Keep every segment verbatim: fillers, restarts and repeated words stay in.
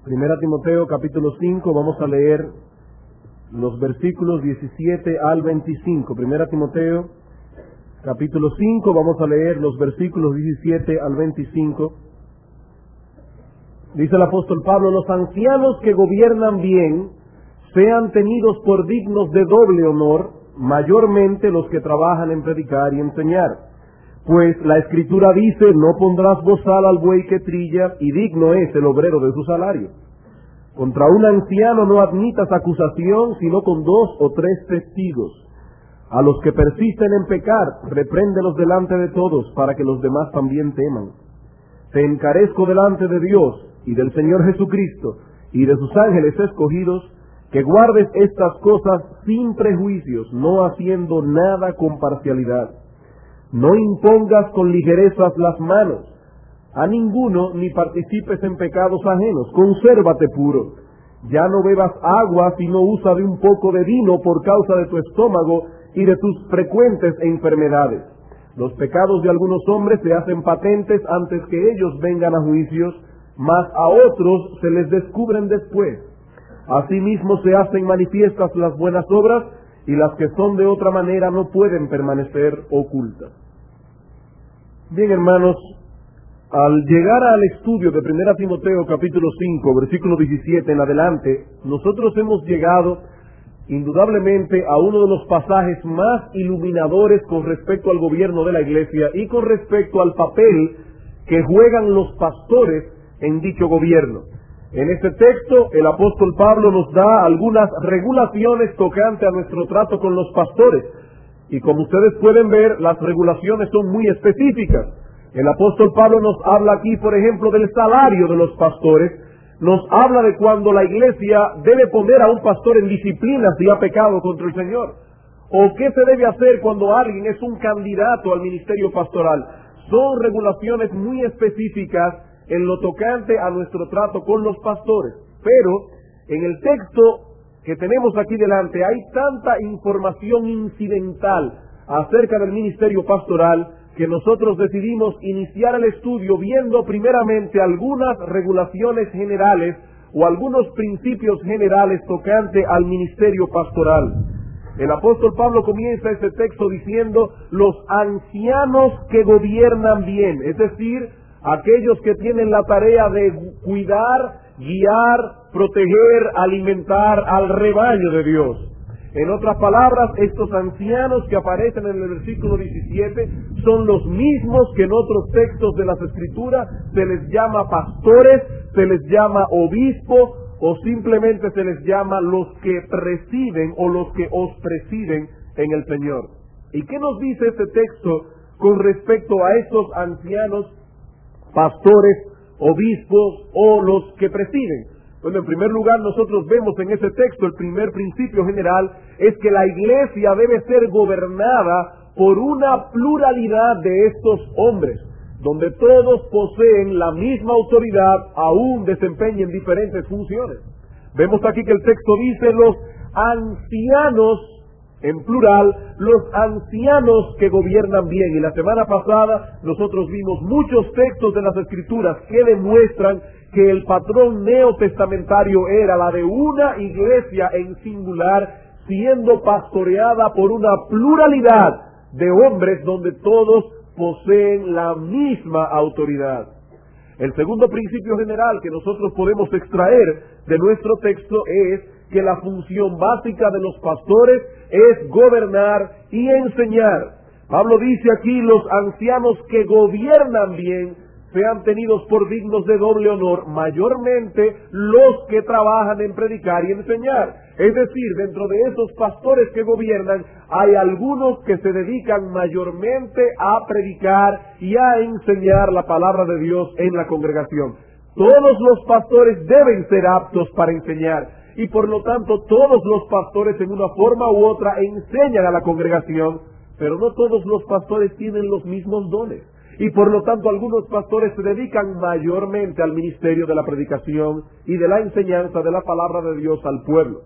Primera Timoteo capítulo cinco, vamos a leer los versículos diecisiete al veinticinco. Primera Timoteo capítulo cinco, vamos a leer los versículos diecisiete al veinticinco. Dice el apóstol Pablo: los ancianos que gobiernan bien sean tenidos por dignos de doble honor, mayormente los que trabajan en predicar y enseñar. Pues la Escritura dice: no pondrás bozal al buey que trilla, y digno es el obrero de su salario. Contra un anciano no admitas acusación, sino con dos o tres testigos. A los que persisten en pecar, repréndelos delante de todos, para que los demás también teman. Te encarezco delante de Dios y del Señor Jesucristo y de sus ángeles escogidos, que guardes estas cosas sin prejuicios, no haciendo nada con parcialidad. No impongas con ligerezas las manos a ninguno, ni participes en pecados ajenos. Consérvate puro. Ya no bebas agua, sino usa de un poco de vino por causa de tu estómago y de tus frecuentes enfermedades. Los pecados de algunos hombres se hacen patentes antes que ellos vengan a juicios, mas a otros se les descubren después. Asimismo se hacen manifiestas las buenas obras, y las que son de otra manera no pueden permanecer ocultas. Bien, hermanos, al llegar al estudio de Primera Timoteo capítulo cinco, versículo diecisiete en adelante, nosotros hemos llegado indudablemente a uno de los pasajes más iluminadores con respecto al gobierno de la iglesia y con respecto al papel que juegan los pastores en dicho gobierno. En este texto, el apóstol Pablo nos da algunas regulaciones tocante a nuestro trato con los pastores. Y como ustedes pueden ver, las regulaciones son muy específicas. El apóstol Pablo nos habla aquí, por ejemplo, del salario de los pastores. Nos habla de cuando la iglesia debe poner a un pastor en disciplina si ha pecado contra el Señor. O qué se debe hacer cuando alguien es un candidato al ministerio pastoral. Son regulaciones muy específicas en lo tocante a nuestro trato con los pastores. Pero en el texto que tenemos aquí delante hay tanta información incidental acerca del ministerio pastoral que nosotros decidimos iniciar el estudio viendo primeramente algunas regulaciones generales o algunos principios generales tocante al ministerio pastoral. El apóstol Pablo comienza este texto diciendo: los ancianos que gobiernan bien, es decir, aquellos que tienen la tarea de cuidar, guiar, proteger, alimentar al rebaño de Dios. En otras palabras, estos ancianos que aparecen en el versículo diecisiete son los mismos que en otros textos de las Escrituras se les llama pastores, se les llama obispo o simplemente se les llama los que presiden o los que os presiden en el Señor. ¿Y qué nos dice este texto con respecto a estos ancianos, pastores, obispos o los que presiden? Bueno, en primer lugar, nosotros vemos en ese texto, el primer principio general es que la iglesia debe ser gobernada por una pluralidad de estos hombres, donde todos poseen la misma autoridad, aún desempeñen diferentes funciones. Vemos aquí que el texto dice: los ancianos, en plural, los ancianos que gobiernan bien. Y la semana pasada nosotros vimos muchos textos de las Escrituras que demuestran que el patrón neotestamentario era la de una iglesia en singular, siendo pastoreada por una pluralidad de hombres donde todos poseen la misma autoridad. El segundo principio general que nosotros podemos extraer de nuestro texto es que la función básica de los pastores es gobernar y enseñar. Pablo dice aquí: los ancianos que gobiernan bien sean tenidos por dignos de doble honor, mayormente los que trabajan en predicar y enseñar. Es decir, dentro de esos pastores que gobiernan, hay algunos que se dedican mayormente a predicar y a enseñar la palabra de Dios en la congregación. Todos los pastores deben ser aptos para enseñar, y por lo tanto todos los pastores en una forma u otra enseñan a la congregación, pero no todos los pastores tienen los mismos dones. Y por lo tanto algunos pastores se dedican mayormente al ministerio de la predicación y de la enseñanza de la palabra de Dios al pueblo.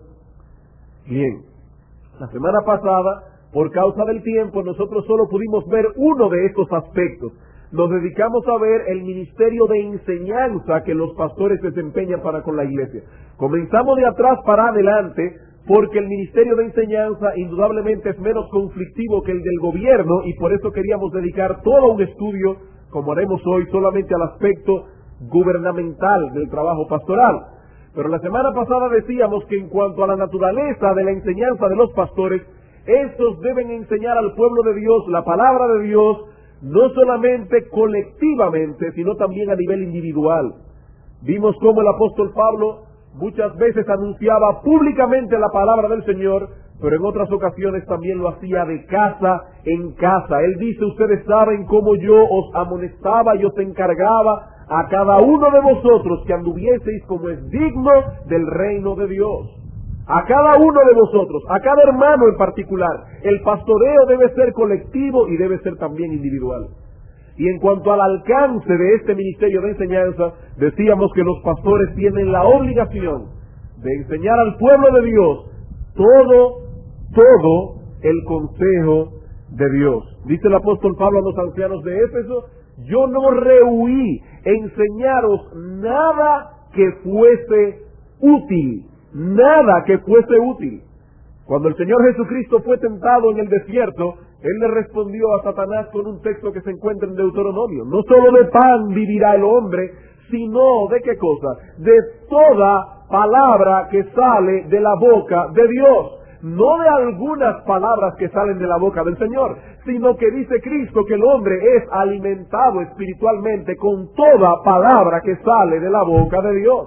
Bien, la semana pasada, por causa del tiempo, nosotros solo pudimos ver uno de estos aspectos. nos dedicamos a ver el ministerio de enseñanza que los pastores desempeñan para con la iglesia. Comenzamos de atrás para adelante, porque el ministerio de enseñanza indudablemente es menos conflictivo que el del gobierno, y por eso queríamos dedicar todo un estudio, como haremos hoy, solamente al aspecto gubernamental del trabajo pastoral. Pero la semana pasada decíamos que en cuanto a la naturaleza de la enseñanza de los pastores, estos deben enseñar al pueblo de Dios la palabra de Dios, no solamente colectivamente, sino también a nivel individual. Vimos cómo el apóstol Pablo muchas veces anunciaba públicamente la palabra del Señor, pero en otras ocasiones también lo hacía de casa en casa. Él dice, ustedes saben cómo yo os amonestaba y os encargaba a cada uno de vosotros que anduvieseis como es digno del reino de Dios. A cada uno de vosotros, a cada hermano en particular. El pastoreo debe ser colectivo y debe ser también individual. Y en cuanto al alcance de este ministerio de enseñanza, decíamos que los pastores tienen la obligación de enseñar al pueblo de Dios todo, todo el consejo de Dios. Dice el apóstol Pablo a los ancianos de Éfeso, yo no rehuí enseñaros nada que fuese útil, nada que fuese útil. Cuando el Señor Jesucristo fue tentado en el desierto, Él le respondió a Satanás con un texto que se encuentra en Deuteronomio. No solo de pan vivirá el hombre, sino ¿de qué cosa? De toda palabra que sale de la boca de Dios. No de algunas palabras que salen de la boca del Señor, sino que dice Cristo que el hombre es alimentado espiritualmente con toda palabra que sale de la boca de Dios.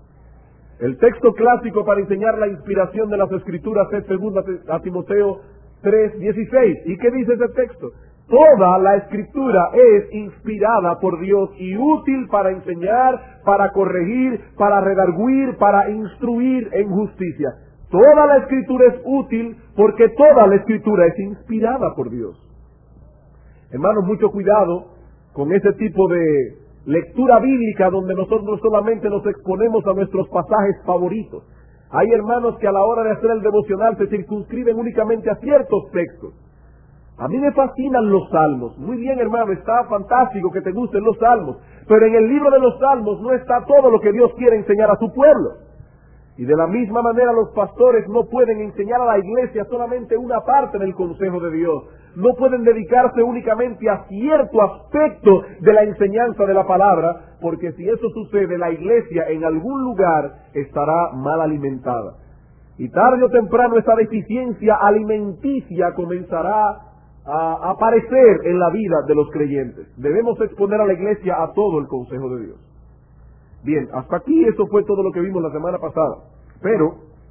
El texto clásico para enseñar la inspiración de las Escrituras es segunda a Timoteo tres dieciséis. ¿Y qué dice ese texto? Toda la Escritura es inspirada por Dios y útil para enseñar, para corregir, para redarguir, para instruir en justicia. Toda la Escritura es útil porque toda la Escritura es inspirada por Dios. Hermanos, mucho cuidado con ese tipo de lectura bíblica donde nosotros solamente nos exponemos a nuestros pasajes favoritos. Hay hermanos que a la hora de hacer el devocional se circunscriben únicamente a ciertos textos. A mí me fascinan los salmos. Muy bien, hermano, está fantástico que te gusten los salmos, pero en el libro de los salmos no está todo lo que Dios quiere enseñar a su pueblo. Y de la misma manera los pastores no pueden enseñar a la iglesia solamente una parte del consejo de Dios. No pueden dedicarse únicamente a cierto aspecto de la enseñanza de la palabra, porque si eso sucede, la iglesia en algún lugar estará mal alimentada. Y tarde o temprano esa deficiencia alimenticia comenzará a aparecer en la vida de los creyentes. Debemos exponer a la iglesia a todo el consejo de Dios. Bien, hasta aquí eso fue todo lo que vimos la semana pasada. Pero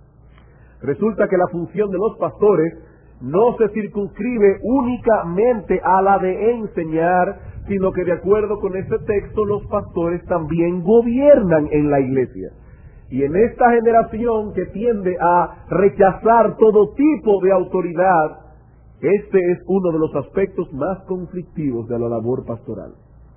resulta que la función de los pastores no se circunscribe únicamente a la de enseñar, sino que de acuerdo con este texto los pastores también gobiernan en la iglesia. Y en esta generación que tiende a rechazar todo tipo de autoridad, este es uno de los aspectos más conflictivos de la labor pastoral.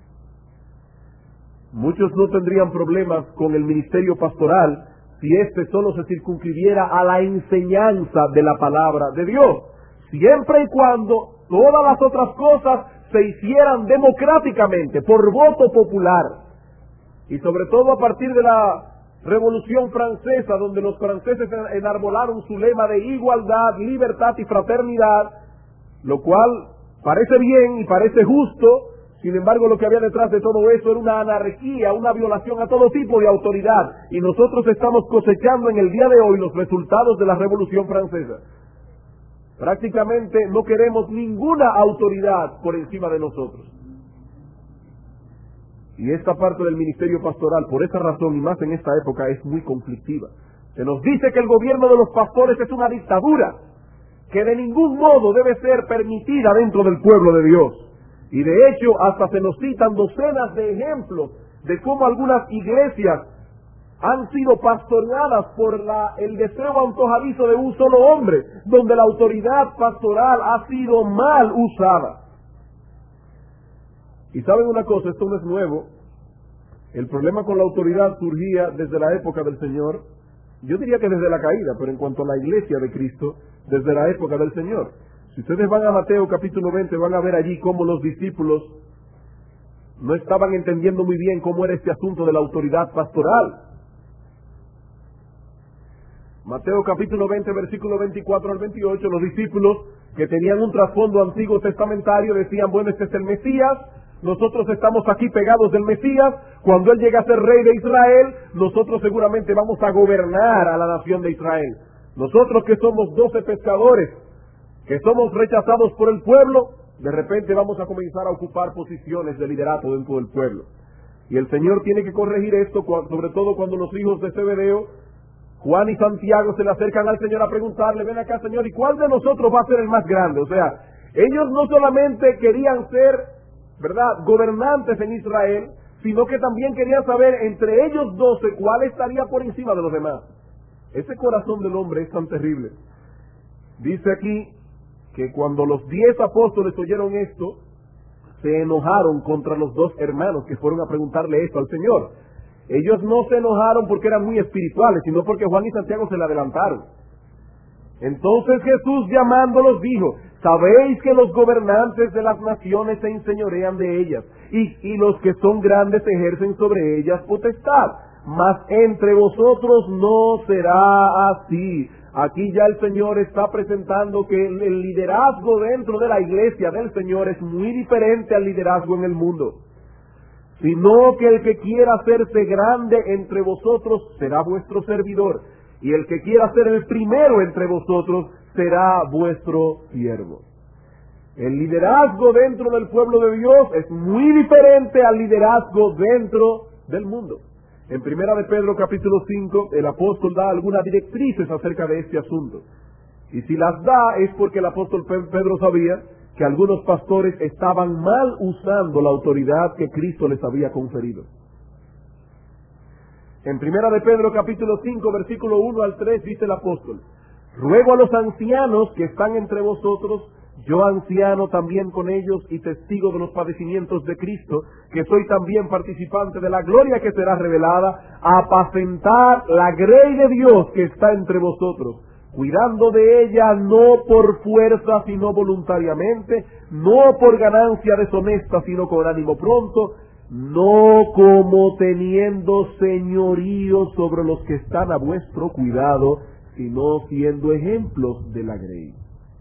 Muchos no tendrían problemas con el ministerio pastoral si éste solo se circunscribiera a la enseñanza de la palabra de Dios, siempre y cuando todas las otras cosas se hicieran democráticamente, por voto popular. Y sobre todo a partir de la Revolución Francesa, donde los franceses enarbolaron su lema de igualdad, libertad y fraternidad, lo cual parece bien y parece justo. Sin embargo, lo que había detrás de todo eso era una anarquía, una violación a todo tipo de autoridad. Y nosotros estamos cosechando en el día de hoy los resultados de la Revolución Francesa. Prácticamente no queremos ninguna autoridad por encima de nosotros. Y esta parte del ministerio pastoral, por esa razón y más en esta época, es muy conflictiva. Se nos dice que el gobierno de los pastores es una dictadura, que de ningún modo debe ser permitida dentro del pueblo de Dios. Y de hecho, hasta se nos citan docenas de ejemplos de cómo algunas iglesias han sido pastoreadas por la, el deseo antojadizo de un solo hombre, donde la autoridad pastoral ha sido mal usada. Y saben una cosa, esto no es nuevo. El problema con la autoridad surgía desde la época del Señor, yo diría que desde la caída, pero en cuanto a la iglesia de Cristo, desde la época del Señor. Si ustedes van a Mateo capítulo veinte, van a ver allí cómo los discípulos no estaban entendiendo muy bien cómo era este asunto de la autoridad pastoral. Mateo capítulo veinte, versículo veinticuatro al veintiocho, los discípulos que tenían un trasfondo antiguo testamentario decían, bueno, este es el Mesías, nosotros estamos aquí pegados del Mesías, cuando Él llegue a ser rey de Israel, nosotros seguramente vamos a gobernar a la nación de Israel. Nosotros que somos doce pescadores, que somos rechazados por el pueblo, de repente vamos a comenzar a ocupar posiciones de liderato dentro del pueblo. Y el Señor tiene que corregir esto, sobre todo cuando los hijos de Zebedeo, Juan y Santiago, se le acercan al Señor a preguntarle, ven acá, Señor, ¿y cuál de nosotros va a ser el más grande? O sea, ellos no solamente querían ser, ¿verdad?, gobernantes en Israel, sino que también querían saber entre ellos doce cuál estaría por encima de los demás. Ese corazón del hombre es tan terrible. Dice aquí que cuando los diez apóstoles oyeron esto, se enojaron contra los dos hermanos que fueron a preguntarle esto al Señor. Ellos no se enojaron porque eran muy espirituales, sino porque Juan y Santiago se le adelantaron. Entonces Jesús, llamándolos, dijo, sabéis que los gobernantes de las naciones se enseñorean de ellas, y, y los que son grandes ejercen sobre ellas potestad, mas entre vosotros no será así. Aquí ya el Señor está presentando que el, el liderazgo dentro de la iglesia del Señor es muy diferente al liderazgo en el mundo, sino que el que quiera hacerse grande entre vosotros será vuestro servidor, y el que quiera ser el primero entre vosotros será vuestro siervo. El liderazgo dentro del pueblo de Dios es muy diferente al liderazgo dentro del mundo. En Primera de Pedro capítulo cinco, el apóstol da algunas directrices acerca de este asunto. Y si las da es porque el apóstol Pedro sabía que algunos pastores estaban mal usando la autoridad que Cristo les había conferido. En Primera de Pedro capítulo cinco, versículo uno al tres, dice el apóstol, ruego a los ancianos que están entre vosotros, yo anciano también con ellos y testigo de los padecimientos de Cristo, que soy también participante de la gloria que será revelada, a apacentar la grey de Dios que está entre vosotros, cuidando de ella no por fuerza sino voluntariamente, no por ganancia deshonesta sino con ánimo pronto, no como teniendo señorío sobre los que están a vuestro cuidado, sino siendo ejemplos de la grey.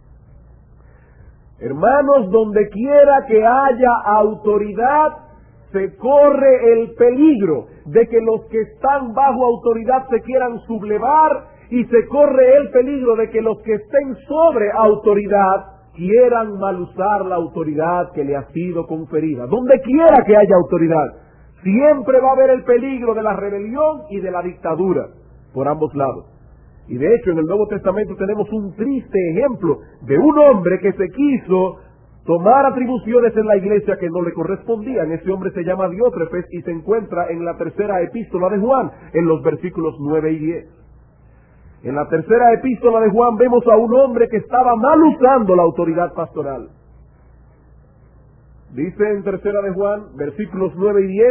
Hermanos, donde quiera que haya autoridad, se corre el peligro de que los que están bajo autoridad se quieran sublevar, y se corre el peligro de que los que estén sobre autoridad quieran mal usar la autoridad que le ha sido conferida. Donde quiera que haya autoridad, siempre va a haber el peligro de la rebelión y de la dictadura por ambos lados. Y de hecho en el Nuevo Testamento tenemos un triste ejemplo de un hombre que se quiso tomar atribuciones en la iglesia que no le correspondían. Ese hombre se llama Diótrefes y se encuentra en la tercera epístola de Juan, en los versículos nueve y diez. En la tercera epístola de Juan vemos a un hombre que estaba mal usando la autoridad pastoral. Dice en tercera de Juan, versículos nueve y diez,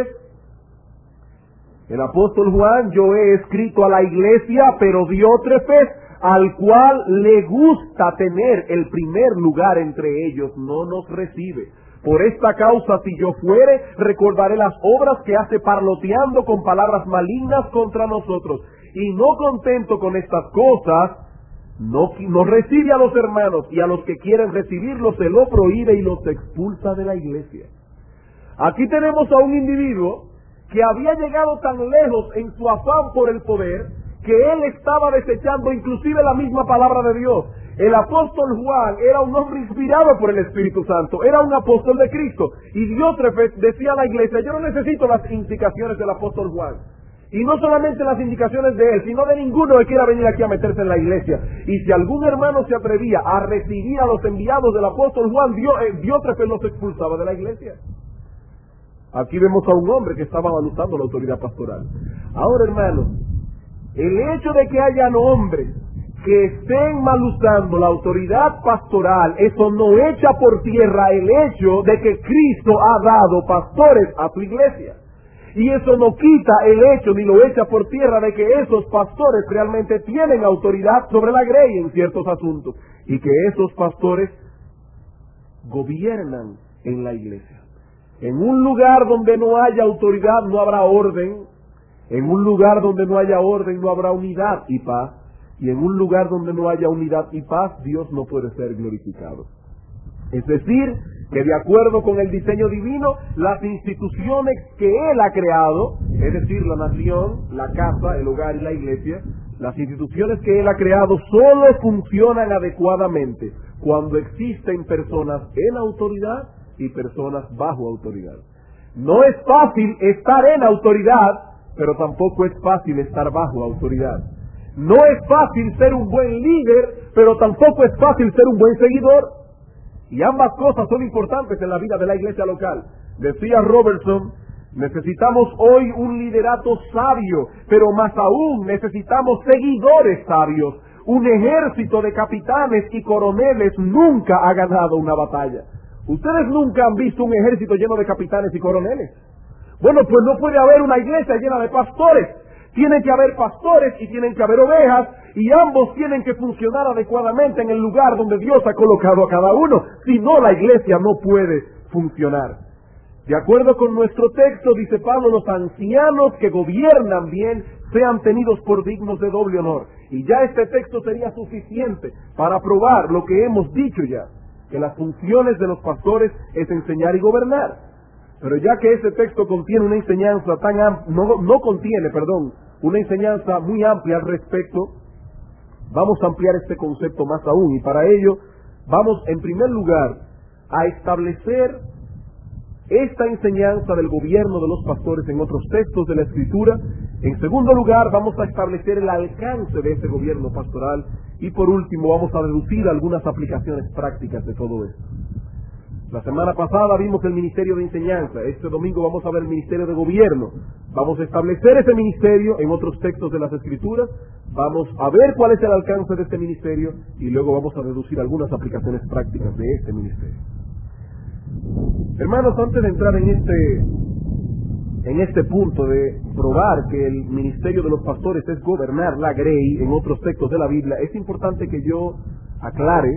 el apóstol Juan, yo he escrito a la iglesia, pero Diótrefes, al cual le gusta tener el primer lugar entre ellos, no nos recibe. Por esta causa, si yo fuere, recordaré las obras que hace parloteando con palabras malignas contra nosotros. Y no contento con estas cosas, no, no recibe a los hermanos, y a los que quieren recibirlos se lo prohíbe y los expulsa de la iglesia. Aquí tenemos a un individuo que había llegado tan lejos en su afán por el poder, que él estaba desechando inclusive la misma palabra de Dios. El apóstol Juan era un hombre inspirado por el Espíritu Santo, era un apóstol de Cristo, y Diótrefes decía a la iglesia, yo no necesito las indicaciones del apóstol Juan, y no solamente las indicaciones de él, sino de ninguno que quiera venir aquí a meterse en la iglesia. Y si algún hermano se atrevía a recibir a los enviados del apóstol Juan, Diótrefes los expulsaba de la iglesia. Aquí vemos a un hombre que estaba mal usando la autoridad pastoral. Ahora, hermanos, el hecho de que hayan hombres que estén mal usando la autoridad pastoral, eso no echa por tierra el hecho de que Cristo ha dado pastores a su iglesia. Y eso no quita el hecho ni lo echa por tierra de que esos pastores realmente tienen autoridad sobre la grey en ciertos asuntos, y que esos pastores gobiernan en la iglesia. En un lugar donde no haya autoridad no habrá orden. En un lugar donde no haya orden no habrá unidad y paz. Y en un lugar donde no haya unidad y paz, Dios no puede ser glorificado. Es decir, que de acuerdo con el diseño divino, las instituciones que Él ha creado, es decir, la nación, la casa, el hogar y la iglesia, las instituciones que Él ha creado solo funcionan adecuadamente cuando existen personas en autoridad y personas bajo autoridad. No es fácil estar en autoridad, pero tampoco es fácil estar bajo autoridad. No es fácil ser un buen líder, pero tampoco es fácil ser un buen seguidor. Y ambas cosas son importantes en la vida de la iglesia local. Decía Robertson, necesitamos hoy un liderato sabio, pero más aún necesitamos seguidores sabios. Un ejército de capitanes y coroneles nunca ha ganado una batalla. Ustedes nunca han visto un ejército lleno de capitanes y coroneles. Bueno, pues no puede haber una iglesia llena de pastores. Tienen que haber pastores y tienen que haber ovejas, y ambos tienen que funcionar adecuadamente en el lugar donde Dios ha colocado a cada uno. Si no, la iglesia no puede funcionar. De acuerdo con nuestro texto, dice Pablo, los ancianos que gobiernan bien sean tenidos por dignos de doble honor. Y ya este texto sería suficiente para probar lo que hemos dicho ya, que las funciones de los pastores es enseñar y gobernar. Pero ya que ese texto contiene una enseñanza tan amplia, no, no contiene, perdón, una enseñanza muy amplia al respecto, vamos a ampliar este concepto más aún, y para ello vamos en primer lugar a establecer esta enseñanza del gobierno de los pastores en otros textos de la Escritura. En segundo lugar, vamos a establecer el alcance de ese gobierno pastoral, y por último vamos a deducir algunas aplicaciones prácticas de todo esto. La semana pasada vimos el ministerio de enseñanza, este domingo vamos a ver el ministerio de gobierno. Vamos a establecer ese ministerio en otros textos de las Escrituras, vamos a ver cuál es el alcance de este ministerio y luego vamos a deducir algunas aplicaciones prácticas de este ministerio. Hermanos, antes de entrar en este, en este punto de probar que el ministerio de los pastores es gobernar la grey en otros textos de la Biblia, es importante que yo aclare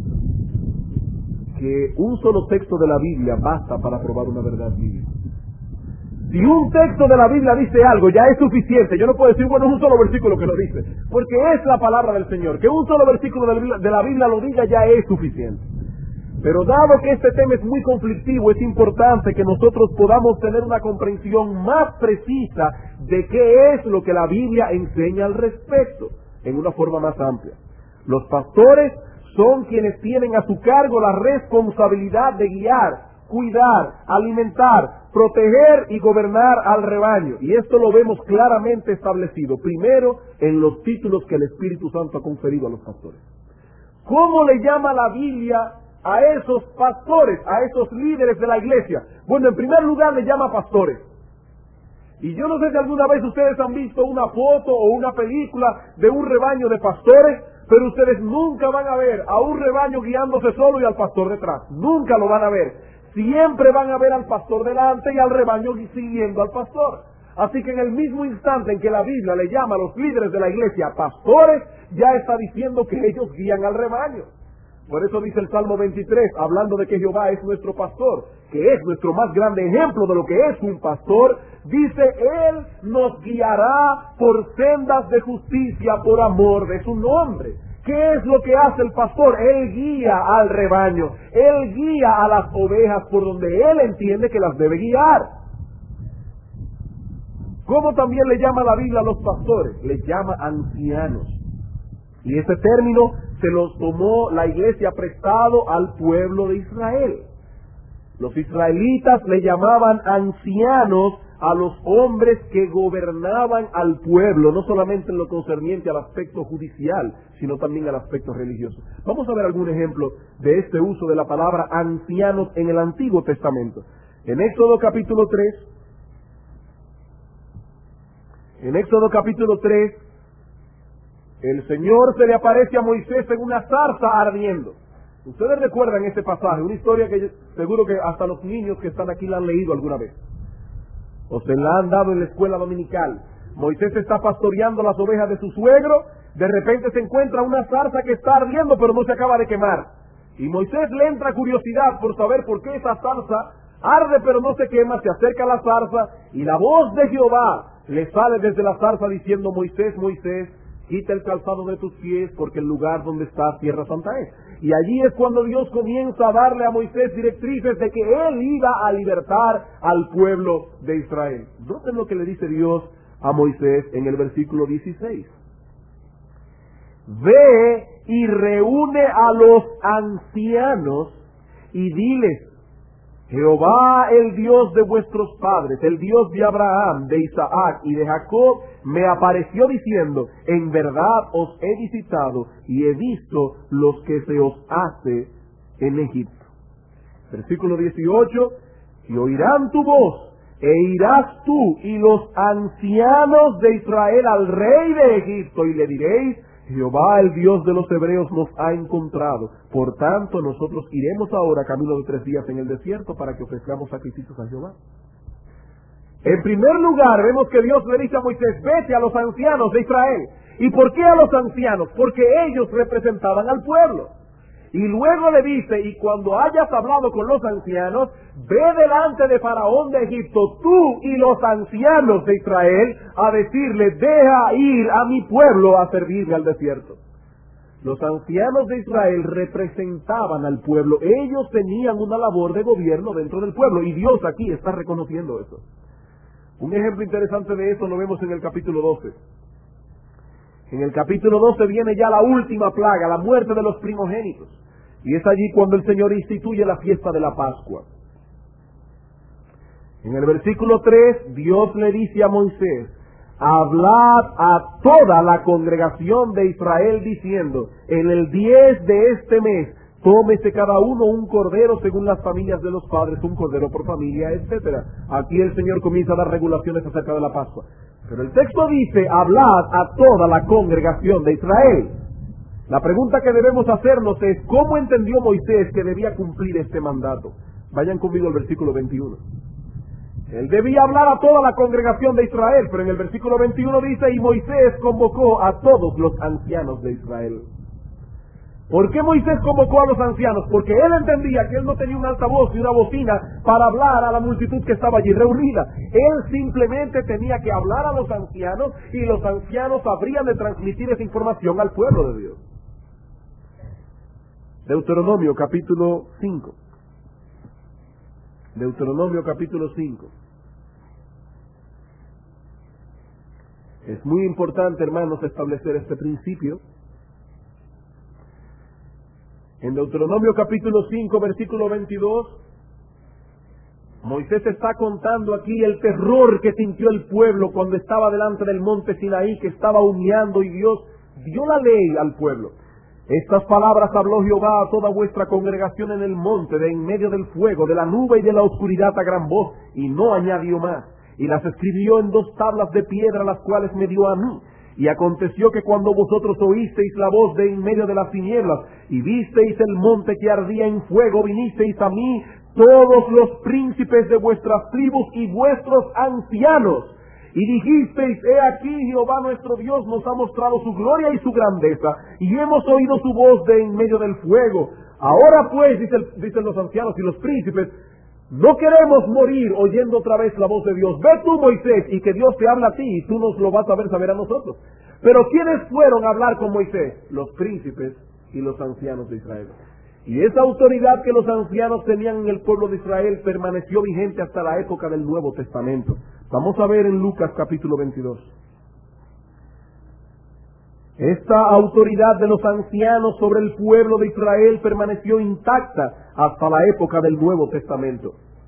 que un solo texto de la Biblia basta para probar una verdad bíblica. Si un texto de la Biblia dice algo, ya es suficiente. Yo no puedo decir, bueno, es un solo versículo que lo dice, porque es la palabra del Señor. Que un solo versículo de la Biblia, de la Biblia lo diga ya es suficiente. Pero dado que este tema es muy conflictivo, es importante que nosotros podamos tener una comprensión más precisa de qué es lo que la Biblia enseña al respecto, en una forma más amplia. Los pastores son quienes tienen a su cargo la responsabilidad de guiar, cuidar, alimentar, proteger y gobernar al rebaño. Y esto lo vemos claramente establecido, primero, en los títulos que el Espíritu Santo ha conferido a los pastores. ¿Cómo le llama la Biblia a esos pastores, a esos líderes de la iglesia? Bueno, en primer lugar le llama pastores. Y yo no sé si alguna vez ustedes han visto una foto o una película de un rebaño de pastores, pero ustedes nunca van a ver a un rebaño guiándose solo y al pastor detrás. Nunca lo van a ver. Siempre van a ver al pastor delante y al rebaño siguiendo al pastor. Así que en el mismo instante en que la Biblia le llama a los líderes de la iglesia pastores, ya está diciendo que ellos guían al rebaño. Por eso dice el Salmo veintitrés, hablando de que Jehová es nuestro pastor, que es nuestro más grande ejemplo de lo que es un pastor, dice, Él nos guiará por sendas de justicia por amor de su nombre. ¿Qué es lo que hace el pastor? Él guía al rebaño, Él guía a las ovejas por donde Él entiende que las debe guiar. ¿Cómo también le llama la Biblia a los pastores? Les llama ancianos. Y ese término se los tomó la iglesia prestado al pueblo de Israel. Los israelitas le llamaban ancianos a los hombres que gobernaban al pueblo, no solamente en lo concerniente al aspecto judicial, sino también al aspecto religioso. Vamos a ver algún ejemplo de este uso de la palabra ancianos en el Antiguo Testamento. En Éxodo capítulo tres, en Éxodo capítulo tres, el Señor se le aparece a Moisés en una zarza ardiendo. Ustedes recuerdan este pasaje, una historia que yo, seguro que hasta los niños que están aquí la han leído alguna vez, o se la han dado en la escuela dominical. Moisés está pastoreando las ovejas de su suegro, de repente se encuentra una zarza que está ardiendo pero no se acaba de quemar. Y Moisés le entra curiosidad por saber por qué esa zarza Arde pero no se quema, se acerca a la zarza, y la voz de Jehová le sale desde la zarza diciendo: Moisés, Moisés, quita el calzado de tus pies, porque el lugar donde estás tierra santa es. Y allí es cuando Dios comienza a darle a Moisés directrices de que él iba a libertar al pueblo de Israel. Noten lo que le dice Dios a Moisés en el versículo dieciséis. Ve y reúne a los ancianos y diles: Jehová, el Dios de vuestros padres, el Dios de Abraham, de Isaac y de Jacob, me apareció diciendo: en verdad os he visitado y he visto los que se os hace en Egipto. Versículo dieciocho, y oirán tu voz, e irás tú y los ancianos de Israel al rey de Egipto, y le diréis: Jehová, el Dios de los hebreos, nos ha encontrado. Por tanto, nosotros iremos ahora camino de tres días en el desierto para que ofrezcamos sacrificios a Jehová. En primer lugar, vemos que Dios le dice a Moisés: vete a los ancianos de Israel. ¿Y por qué a los ancianos? Porque ellos representaban al pueblo. Y luego le dice: y cuando hayas hablado con los ancianos, ve delante de Faraón de Egipto, tú y los ancianos de Israel, a decirle: deja ir a mi pueblo a servirme al desierto. Los ancianos de Israel representaban al pueblo. Ellos tenían una labor de gobierno dentro del pueblo, y Dios aquí está reconociendo eso. Un ejemplo interesante de eso lo vemos en el capítulo doce. En el capítulo doce viene ya la última plaga, la muerte de los primogénitos. Y es allí cuando el Señor instituye la fiesta de la Pascua. En el versículo tres, Dios le dice a Moisés: hablad a toda la congregación de Israel diciendo: en el diez de este mes, tómese cada uno un cordero según las familias de los padres, un cordero por familia, etcétera. Aquí el Señor comienza a dar regulaciones acerca de la Pascua. Pero el texto dice: hablad a toda la congregación de Israel. La pregunta que debemos hacernos es: ¿cómo entendió Moisés que debía cumplir este mandato? Vayan conmigo al versículo veintiuno. Él debía hablar a toda la congregación de Israel, pero en el versículo veintiuno dice: y Moisés convocó a todos los ancianos de Israel. ¿Por qué Moisés convocó a los ancianos? Porque él entendía que él no tenía un altavoz y una bocina para hablar a la multitud que estaba allí reunida. Él simplemente tenía que hablar a los ancianos, y los ancianos habrían de transmitir esa información al pueblo de Dios. Deuteronomio capítulo cinco. Deuteronomio capítulo cinco. Es muy importante, hermanos, establecer este principio. En Deuteronomio capítulo cinco, versículo veintidós, Moisés está contando aquí el terror que sintió el pueblo cuando estaba delante del monte Sinaí, que estaba humeando, y Dios dio la ley al pueblo. Estas palabras habló Jehová a toda vuestra congregación en el monte, de en medio del fuego, de la nube y de la oscuridad a gran voz, y no añadió más. Y las escribió en dos tablas de piedra, las cuales me dio a mí. Y aconteció que cuando vosotros oísteis la voz de en medio de las tinieblas, y visteis el monte que ardía en fuego, vinisteis a mí todos los príncipes de vuestras tribus y vuestros ancianos, y dijisteis: he aquí Jehová nuestro Dios nos ha mostrado su gloria y su grandeza, y hemos oído su voz de en medio del fuego. Ahora pues, dice el, dicen los ancianos y los príncipes, no queremos morir oyendo otra vez la voz de Dios. Ve tú, Moisés, y que Dios te habla a ti, y tú nos lo vas a ver saber a nosotros. Pero ¿quiénes fueron a hablar con Moisés? Los príncipes y los ancianos de Israel. Y esa autoridad que los ancianos tenían en el pueblo de Israel permaneció vigente hasta la época del Nuevo Testamento. Vamos a ver en Lucas capítulo veintidós. Esta autoridad de los ancianos sobre el pueblo de Israel permaneció intacta hasta la época del Nuevo Testamento.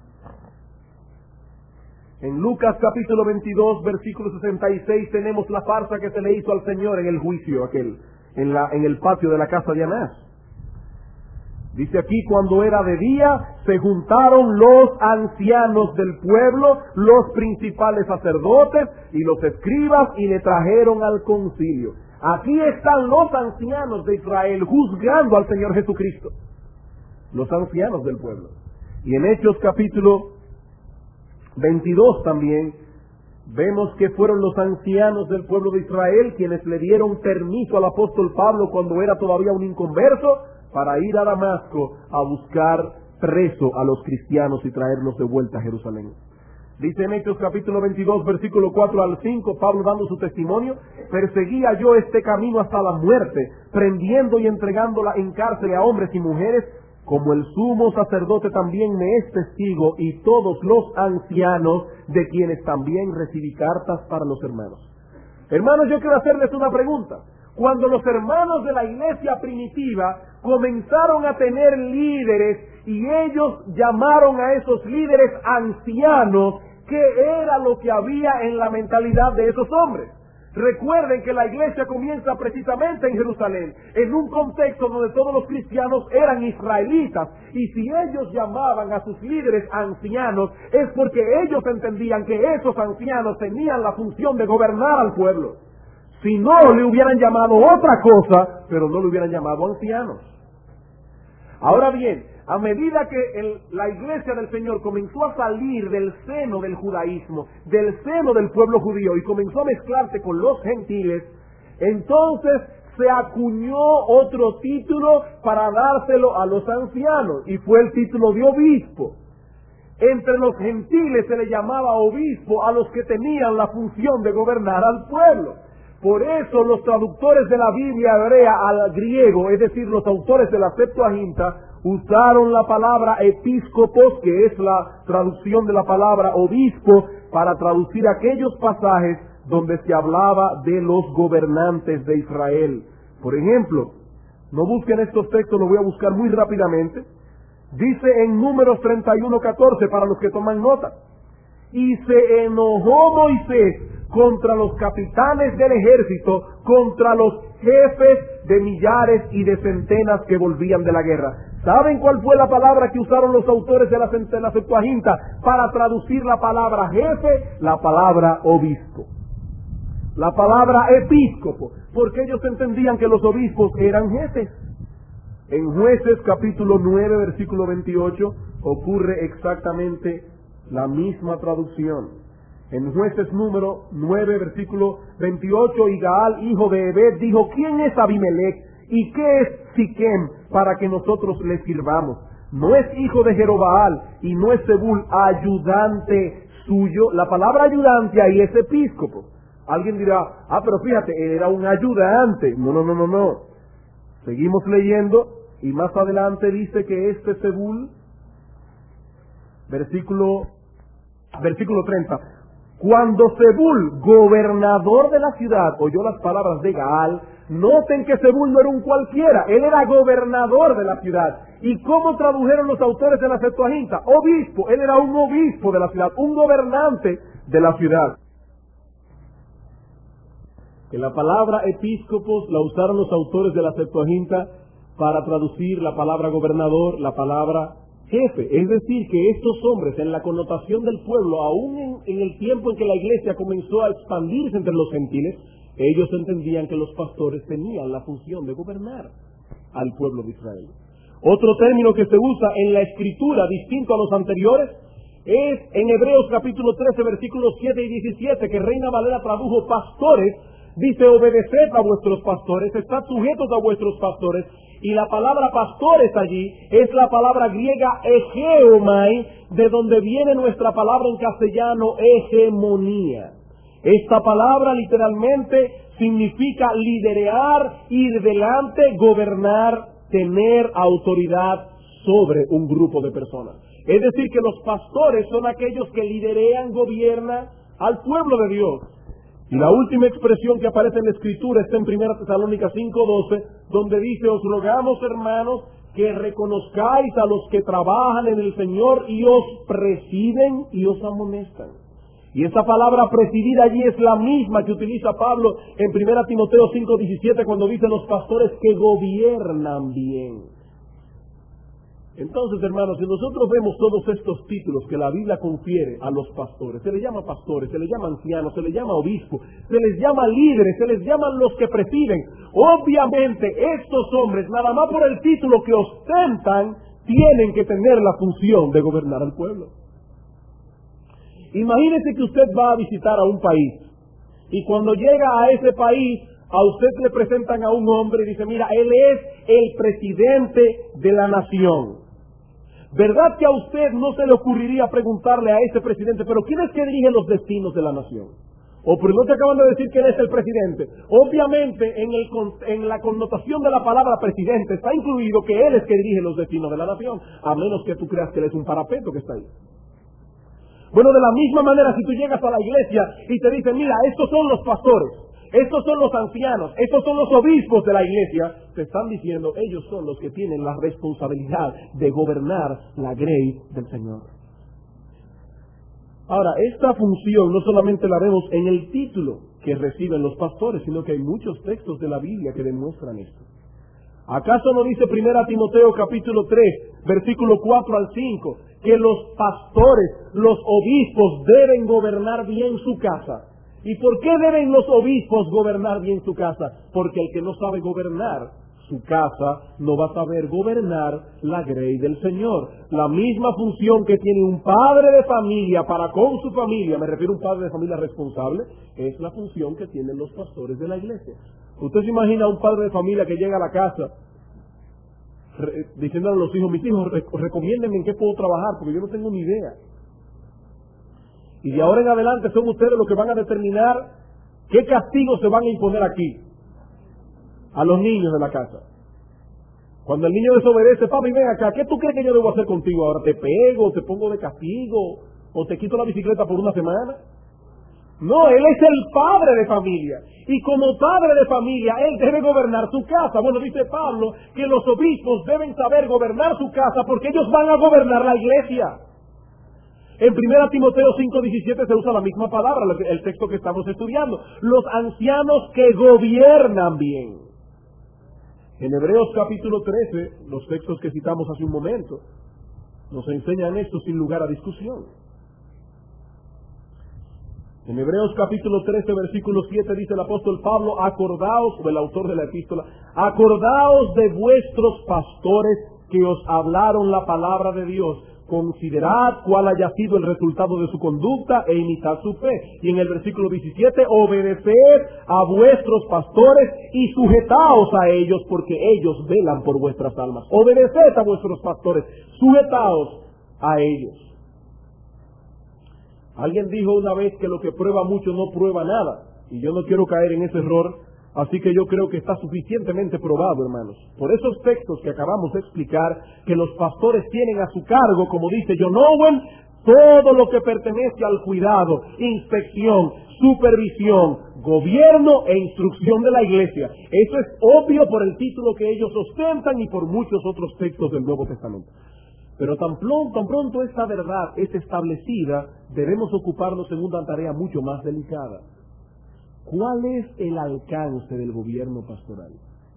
En Lucas capítulo veintidós, versículo sesenta y seis, tenemos la farsa que se le hizo al Señor en el juicio aquel, en, la, en el patio de la casa de Anás. Dice aquí: cuando era de día, se juntaron los ancianos del pueblo, los principales sacerdotes y los escribas, y le trajeron al concilio. Aquí están los ancianos de Israel juzgando al Señor Jesucristo. Los ancianos del pueblo. Y en Hechos capítulo veintidós también vemos que fueron los ancianos del pueblo de Israel quienes le dieron permiso al apóstol Pablo, cuando era todavía un inconverso, para ir a Damasco a buscar preso a los cristianos y traerlos de vuelta a Jerusalén. Dice en Hechos capítulo veintidós, versículo cuatro al cinco, Pablo dando su testimonio: perseguía yo este camino hasta la muerte, prendiendo y entregándola en cárcel a hombres y mujeres, como el sumo sacerdote también me es testigo, y todos los ancianos, de quienes también recibí cartas para los hermanos. Hermanos, yo quiero hacerles una pregunta. Cuando los hermanos de la iglesia primitiva comenzaron a tener líderes y ellos llamaron a esos líderes ancianos, ¿qué era lo que había en la mentalidad de esos hombres? Recuerden que la iglesia comienza precisamente en Jerusalén, en un contexto donde todos los cristianos eran israelitas, y si ellos llamaban a sus líderes ancianos, es porque ellos entendían que esos ancianos tenían la función de gobernar al pueblo. Si no, le hubieran llamado otra cosa, pero no le hubieran llamado ancianos. Ahora bien, a medida que el, la iglesia del Señor comenzó a salir del seno del judaísmo, del seno del pueblo judío, y comenzó a mezclarse con los gentiles, entonces se acuñó otro título para dárselo a los ancianos, y fue el título de obispo. Entre los gentiles se le llamaba obispo a los que tenían la función de gobernar al pueblo. Por eso los traductores de la Biblia hebrea al griego, es decir, los autores de la Septuaginta, usaron la palabra episcopos, que es la traducción de la palabra obispo, para traducir aquellos pasajes donde se hablaba de los gobernantes de Israel. Por ejemplo, no busquen estos textos, los voy a buscar muy rápidamente. Dice en Números treinta y uno, catorce, para los que toman nota: y se enojó Moisés contra los capitanes del ejército, contra los jefes de millares y de centenas que volvían de la guerra. ¿Saben cuál fue la palabra que usaron los autores de la, de la Septuaginta para traducir la palabra jefe? La palabra obispo. La palabra episcopo, porque ellos entendían que los obispos eran jefes. En Jueces capítulo nueve, versículo veintiocho, ocurre exactamente la misma traducción. En Jueces número nueve, versículo veintiocho, y Gaal, hijo de Ebed, dijo: ¿quién es Abimelech y qué es Siquem para que nosotros le sirvamos? No es hijo de Jerobaal y no es Zebul ayudante suyo. La palabra ayudante ahí es episcopo. Alguien dirá: ah, pero fíjate, él era un ayudante. No, no, no, no, no. Seguimos leyendo y más adelante dice que este Zebul, versículo, versículo treinta, cuando Zebul, gobernador de la ciudad, oyó las palabras de Gaal, noten que Zebul no era un cualquiera, él era gobernador de la ciudad. ¿Y cómo tradujeron los autores de la Septuaginta? Obispo, él era un obispo de la ciudad, un gobernante de la ciudad. Que la palabra episcopos la usaron los autores de la Septuaginta para traducir la palabra gobernador, la palabra jefe. Es decir, que estos hombres, en la connotación del pueblo, aún en, en el tiempo en que la iglesia comenzó a expandirse entre los gentiles, ellos entendían que los pastores tenían la función de gobernar al pueblo de Israel. Otro término que se usa en la escritura, distinto a los anteriores, es en Hebreos capítulo trece, versículos siete y diecisiete, que Reina Valera tradujo pastores. Dice: obedeced a vuestros pastores, estad sujetos a vuestros pastores. Y la palabra pastores allí es la palabra griega hegeomai, de donde viene nuestra palabra en castellano hegemonía. Esta palabra literalmente significa liderear, ir delante, gobernar, tener autoridad sobre un grupo de personas. Es decir, que los pastores son aquellos que liderean, gobiernan al pueblo de Dios. Y la última expresión que aparece en la Escritura está en primera Tesalónicas cinco doce, donde dice: os rogamos, hermanos, que reconozcáis a los que trabajan en el Señor y os presiden y os amonestan. Y esa palabra presidida allí es la misma que utiliza Pablo en primera Timoteo cinco diecisiete, cuando dice: los pastores que gobiernan bien. Entonces, hermanos, si nosotros vemos todos estos títulos que la Biblia confiere a los pastores, se les llama pastores, se les llama ancianos, se les llama obispos, se les llama líderes, se les llaman los que presiden. Obviamente, estos hombres, nada más por el título que ostentan, tienen que tener la función de gobernar al pueblo. Imagínese que usted va a visitar a un país, y cuando llega a ese país, a usted le presentan a un hombre y dice: mira, él es el presidente de la nación. ¿Verdad que a usted no se le ocurriría preguntarle a ese presidente, pero quién es que dirige los destinos de la nación? O pero no te acaban de decir que él es el presidente. Obviamente, en, el, en la connotación de la palabra presidente está incluido que él es que dirige los destinos de la nación, a menos que tú creas que él es un parapeto que está ahí. Bueno, de la misma manera, si tú llegas a la iglesia y te dicen, mira, estos son los pastores, estos son los ancianos, estos son los obispos de la iglesia, te están diciendo, ellos son los que tienen la responsabilidad de gobernar la grey del Señor. Ahora, esta función no solamente la vemos en el título que reciben los pastores, sino que hay muchos textos de la Biblia que demuestran esto. ¿Acaso no dice primera Timoteo capítulo tres, versículo cuatro al cinco, que los pastores, los obispos deben gobernar bien su casa? ¿Y por qué deben los obispos gobernar bien su casa? Porque el que no sabe gobernar su casa no va a saber gobernar la grey del Señor. La misma función que tiene un padre de familia para con su familia, me refiero a un padre de familia responsable, es la función que tienen los pastores de la iglesia. Usted se imagina a un padre de familia que llega a la casa re, diciéndole a los hijos, mis hijos, re, recomiéndenme en qué puedo trabajar, porque yo no tengo ni idea. Y de ahora en adelante son ustedes los que van a determinar qué castigos se van a imponer aquí a los niños de la casa. Cuando el niño desobedece, papi, ven acá, ¿qué tú crees que yo debo hacer contigo ahora? ¿Te pego, te pongo de castigo, o te quito la bicicleta por una semana? No, él es el padre de familia. Y como padre de familia, él debe gobernar su casa. Bueno, dice Pablo que los obispos deben saber gobernar su casa porque ellos van a gobernar la iglesia. En primera Timoteo cinco diecisiete se usa la misma palabra, el texto que estamos estudiando. Los ancianos que gobiernan bien. En Hebreos capítulo trece, los textos que citamos hace un momento, nos enseñan esto sin lugar a discusión. En Hebreos capítulo trece, versículo siete, dice el apóstol Pablo, acordaos, o el autor de la epístola, acordaos de vuestros pastores que os hablaron la palabra de Dios. Considerad cuál haya sido el resultado de su conducta e imitad su fe. Y en el versículo diecisiete, obedeced a vuestros pastores y sujetaos a ellos porque ellos velan por vuestras almas. Obedeced a vuestros pastores, sujetaos a ellos. Alguien dijo una vez que lo que prueba mucho no prueba nada. Y yo no quiero caer en ese error. Así que yo creo que está suficientemente probado, hermanos, por esos textos que acabamos de explicar, que los pastores tienen a su cargo, como dice John Owen, todo lo que pertenece al cuidado, inspección, supervisión, gobierno e instrucción de la iglesia. Eso es obvio por el título que ellos ostentan y por muchos otros textos del Nuevo Testamento. Pero tan pronto, tan pronto esta verdad es establecida, debemos ocuparnos en una tarea mucho más delicada. ¿Cuál es el alcance del gobierno pastoral?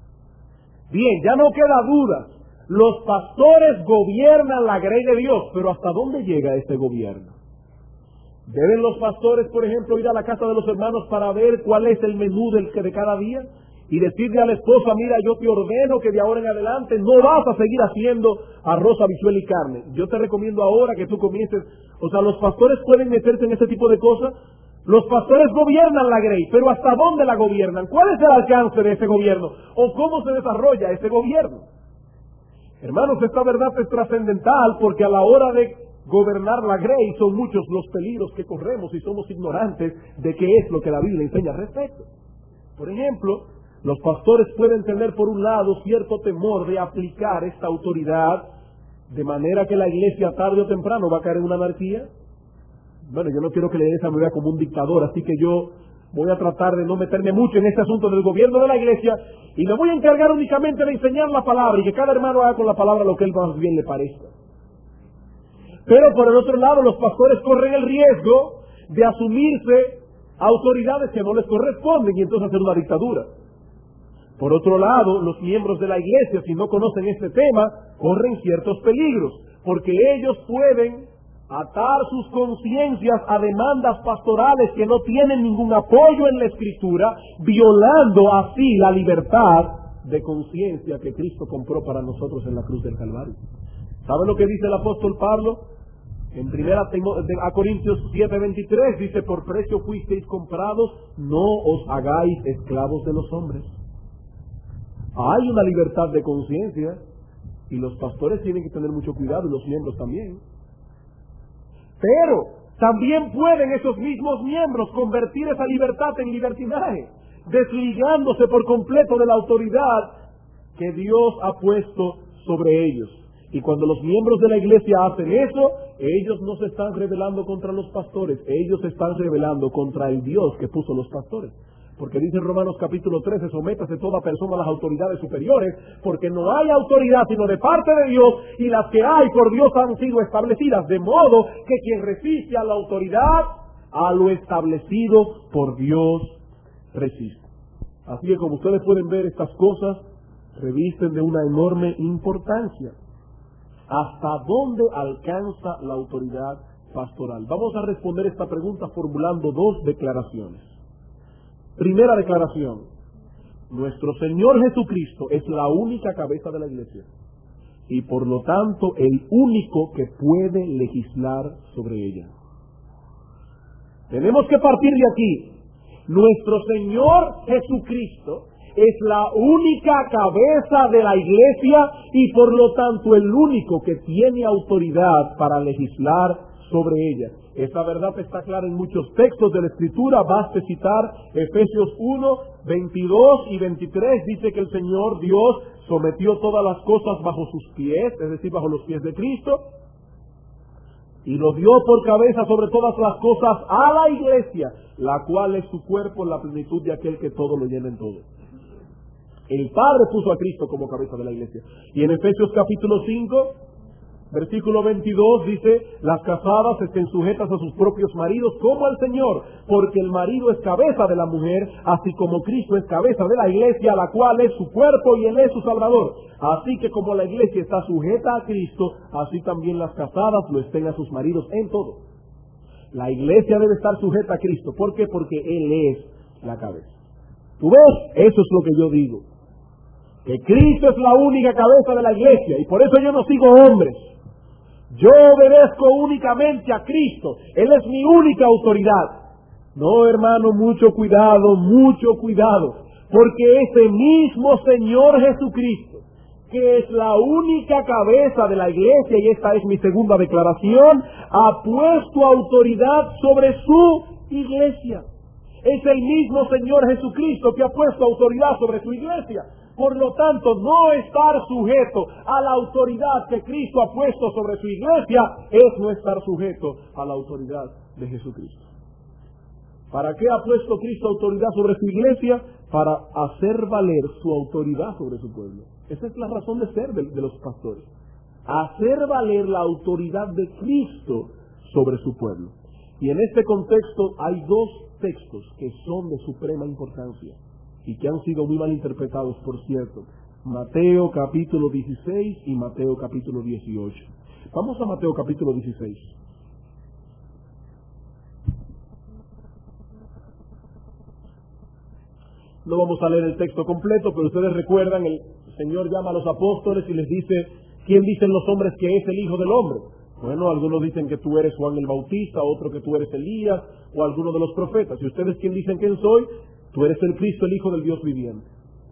Bien, ya no queda duda. Los pastores gobiernan la grey de Dios, pero ¿hasta dónde llega este gobierno? ¿Deben los pastores, por ejemplo, ir a la casa de los hermanos para ver cuál es el menú del que de cada día? Y decirle a la esposa, mira, yo te ordeno que de ahora en adelante no vas a seguir haciendo arroz, habichuela y carne. Yo te recomiendo ahora que tú comiences. O sea, los pastores pueden meterse en ese tipo de cosas. Los pastores gobiernan la grey, pero ¿hasta dónde la gobiernan? ¿Cuál es el alcance de ese gobierno? ¿O cómo se desarrolla ese gobierno? Hermanos, esta verdad es trascendental porque a la hora de gobernar la grey son muchos los peligros que corremos y somos ignorantes de qué es lo que la Biblia enseña al respecto. Por ejemplo, los pastores pueden tener por un lado cierto temor de aplicar esta autoridad de manera que la iglesia tarde o temprano va a caer en una anarquía. Bueno, yo no quiero que la iglesia me vea como un dictador, así que yo voy a tratar de no meterme mucho en este asunto del gobierno de la iglesia y me voy a encargar únicamente de enseñar la palabra y que cada hermano haga con la palabra lo que él más bien le parezca. Pero por el otro lado, los pastores corren el riesgo de asumirse autoridades que no les corresponden y entonces hacer una dictadura. Por otro lado, los miembros de la iglesia, si no conocen este tema, corren ciertos peligros, porque ellos pueden atar sus conciencias a demandas pastorales que no tienen ningún apoyo en la Escritura, violando así la libertad de conciencia que Cristo compró para nosotros en la cruz del Calvario. ¿Sabe lo que dice el apóstol Pablo? En primera a Corintios siete veintitrés dice, por precio fuisteis comprados, no os hagáis esclavos de los hombres. Hay una libertad de conciencia. Y los pastores tienen que tener mucho cuidado, y los miembros también. Pero también pueden esos mismos miembros convertir esa libertad en libertinaje, desligándose por completo de la autoridad que Dios ha puesto sobre ellos. Y cuando los miembros de la iglesia hacen eso, ellos no se están rebelando contra los pastores, ellos se están rebelando contra el Dios que puso los pastores. Porque dice en Romanos capítulo trece, sométase toda persona a las autoridades superiores, porque no hay autoridad sino de parte de Dios, y las que hay por Dios han sido establecidas, de modo que quien resiste a la autoridad, a lo establecido por Dios resiste. Así que como ustedes pueden ver, estas cosas revisten de una enorme importancia. ¿Hasta dónde alcanza la autoridad pastoral? Vamos a responder esta pregunta formulando dos declaraciones. Primera declaración: nuestro Señor Jesucristo es la única cabeza de la iglesia y por lo tanto el único que puede legislar sobre ella. Tenemos que partir de aquí. Nuestro Señor Jesucristo es la única cabeza de la iglesia y por lo tanto el único que tiene autoridad para legislar sobre ella. Esta verdad está clara en muchos textos de la Escritura. Baste citar Efesios uno, veintidós y veintitrés. Dice que el Señor Dios sometió todas las cosas bajo sus pies, es decir, bajo los pies de Cristo, y lo dio por cabeza sobre todas las cosas a la iglesia, la cual es su cuerpo en la plenitud de aquel que todo lo llena en todo. El Padre puso a Cristo como cabeza de la iglesia. Y en Efesios capítulo cinco, versículo veintidós dice: las casadas estén sujetas a sus propios maridos como al Señor, porque el marido es cabeza de la mujer, así como Cristo es cabeza de la iglesia, la cual es su cuerpo y Él es su Salvador. Así que como la iglesia está sujeta a Cristo, así también las casadas lo estén a sus maridos en todo. La iglesia debe estar sujeta a Cristo. ¿Por qué? Porque Él es la cabeza. ¿Tú ves? Eso es lo que yo digo. Que Cristo es la única cabeza de la iglesia y por eso yo no sigo hombres. Yo obedezco únicamente a Cristo. Él es mi única autoridad. No, hermano, mucho cuidado, mucho cuidado. Porque ese mismo Señor Jesucristo, que es la única cabeza de la iglesia, y esta es mi segunda declaración, ha puesto autoridad sobre su iglesia. Es el mismo Señor Jesucristo que ha puesto autoridad sobre su iglesia. Por lo tanto, no estar sujeto a la autoridad que Cristo ha puesto sobre su iglesia es no estar sujeto a la autoridad de Jesucristo. ¿Para qué ha puesto Cristo autoridad sobre su iglesia? Para hacer valer su autoridad sobre su pueblo. Esa es la razón de ser de, de los pastores. Hacer valer la autoridad de Cristo sobre su pueblo. Y en este contexto hay dos textos que son de suprema importancia y que han sido muy mal interpretados, por cierto. Mateo capítulo dieciséis y Mateo capítulo dieciocho. Vamos a Mateo capítulo dieciséis. No vamos a leer el texto completo, pero ustedes recuerdan, el Señor llama a los apóstoles y les dice: ¿quién dicen los hombres que es el Hijo del Hombre? Bueno, algunos dicen que tú eres Juan el Bautista, otro que tú eres Elías, o alguno de los profetas. ¿Y ustedes quién dicen quién soy? Tú eres el Cristo, el Hijo del Dios viviente.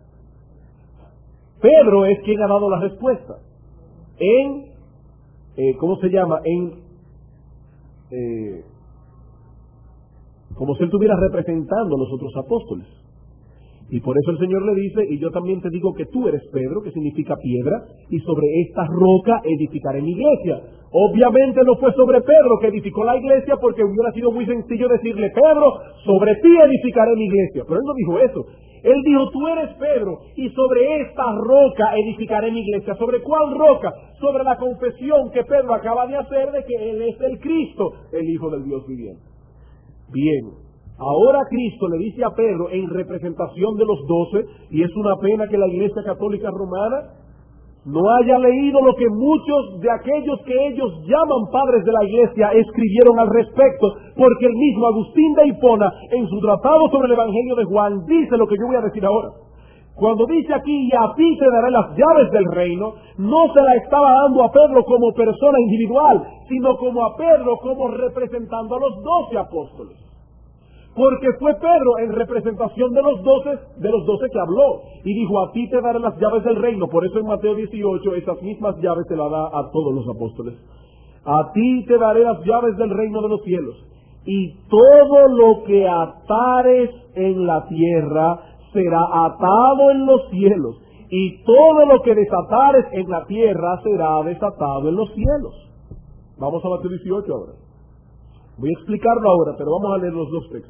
Pedro es quien ha dado la respuesta. En, eh, ¿cómo se llama? En, eh, como si él estuviera representando a los otros apóstoles. Y por eso el Señor le dice: y yo también te digo que tú eres Pedro, que significa piedra, y sobre esta roca edificaré mi iglesia. Obviamente no fue sobre Pedro que edificó la iglesia, porque hubiera sido muy sencillo decirle: Pedro, sobre ti edificaré mi iglesia. Pero él no dijo eso. Él dijo: tú eres Pedro, y sobre esta roca edificaré mi iglesia. ¿Sobre cuál roca? Sobre la confesión que Pedro acaba de hacer de que Él es el Cristo, el Hijo del Dios viviente. Bien. Ahora Cristo le dice a Pedro en representación de los doce, y es una pena que la Iglesia Católica Romana no haya leído lo que muchos de aquellos que ellos llaman padres de la Iglesia escribieron al respecto, porque el mismo Agustín de Hipona, en su tratado sobre el Evangelio de Juan, dice lo que yo voy a decir ahora. Cuando dice aquí: y a ti te daré las llaves del reino, no se la estaba dando a Pedro como persona individual, sino como a Pedro como representando a los doce apóstoles. Porque fue Pedro en representación de los doce, de los doce que habló, y dijo: a ti te daré las llaves del reino. Por eso en Mateo dieciocho esas mismas llaves se las da a todos los apóstoles. A ti te daré las llaves del reino de los cielos, y todo lo que atares en la tierra será atado en los cielos, y todo lo que desatares en la tierra será desatado en los cielos. Vamos a Mateo dieciocho ahora. Voy a explicarlo ahora, pero vamos a leer los dos textos.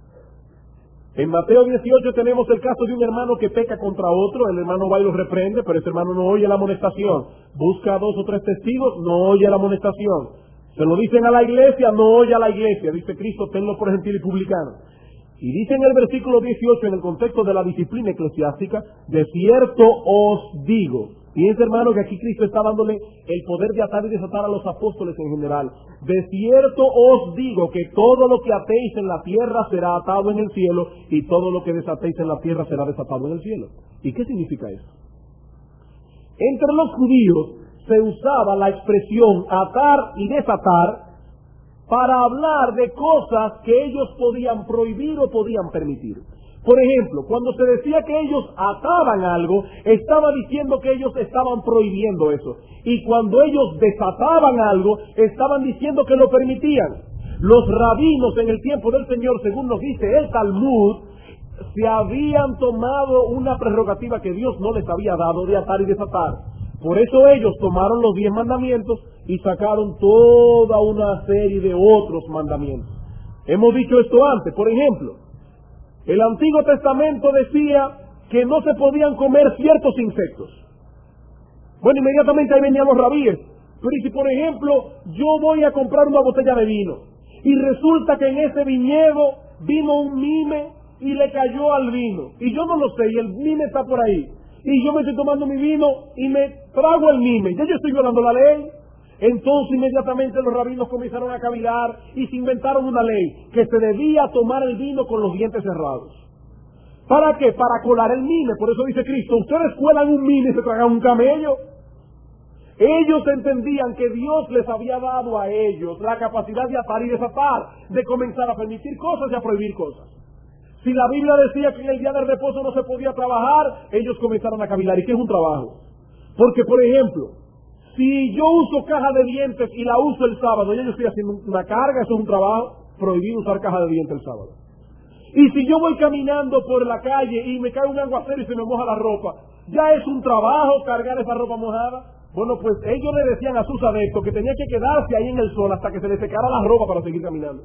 En Mateo dieciocho tenemos el caso de un hermano que peca contra otro. El hermano va y lo reprende, pero ese hermano no oye la amonestación. Busca a dos o tres testigos, no oye la amonestación. Se lo dicen a la iglesia, no oye a la iglesia. Dice Cristo: tenlo por gentil y publicano. Y dice en el versículo dieciocho, en el contexto de la disciplina eclesiástica: de cierto os digo. Fíjense, hermano, que aquí Cristo está dándole el poder de atar y desatar a los apóstoles en general. De cierto os digo que todo lo que atéis en la tierra será atado en el cielo, y todo lo que desatéis en la tierra será desatado en el cielo. ¿Y qué significa eso? Entre los judíos se usaba la expresión atar y desatar para hablar de cosas que ellos podían prohibir o podían permitir. Por ejemplo, cuando se decía que ellos ataban algo, estaba diciendo que ellos estaban prohibiendo eso. Y cuando ellos desataban algo, estaban diciendo que lo permitían. Los rabinos en el tiempo del Señor, según nos dice el Talmud, se habían tomado una prerrogativa que Dios no les había dado de atar y desatar. Por eso ellos tomaron los diez mandamientos y sacaron toda una serie de otros mandamientos. Hemos dicho esto antes. Por ejemplo, el Antiguo Testamento decía que no se podían comer ciertos insectos. Bueno, inmediatamente ahí venían los rabíes. Pero y si, por ejemplo, yo voy a comprar una botella de vino y resulta que en ese viñedo vino un mime y le cayó al vino, y yo no lo sé, y el mime está por ahí, y yo me estoy tomando mi vino y me trago el mime, ya yo estoy violando la ley. Entonces inmediatamente los rabinos comenzaron a cavilar y se inventaron una ley, que se debía tomar el vino con los dientes cerrados. ¿Para qué? Para colar el mime. Por eso dice Cristo: ustedes cuelan un mime y se tragan un camello. Ellos entendían que Dios les había dado a ellos la capacidad de atar y desatar, de comenzar a permitir cosas y a prohibir cosas. Si la Biblia decía que en el día del reposo no se podía trabajar, ellos comenzaron a cavilar. ¿Y qué es un trabajo? Porque, por ejemplo, si yo uso caja de dientes y la uso el sábado, ya yo estoy haciendo una carga, eso es un trabajo. Prohibido usar caja de dientes el sábado. Y si yo voy caminando por la calle y me cae un aguacero y se me moja la ropa, ya es un trabajo cargar esa ropa mojada. Bueno, pues ellos le decían a sus adeptos que tenía que quedarse ahí en el sol hasta que se le secara la ropa para seguir caminando.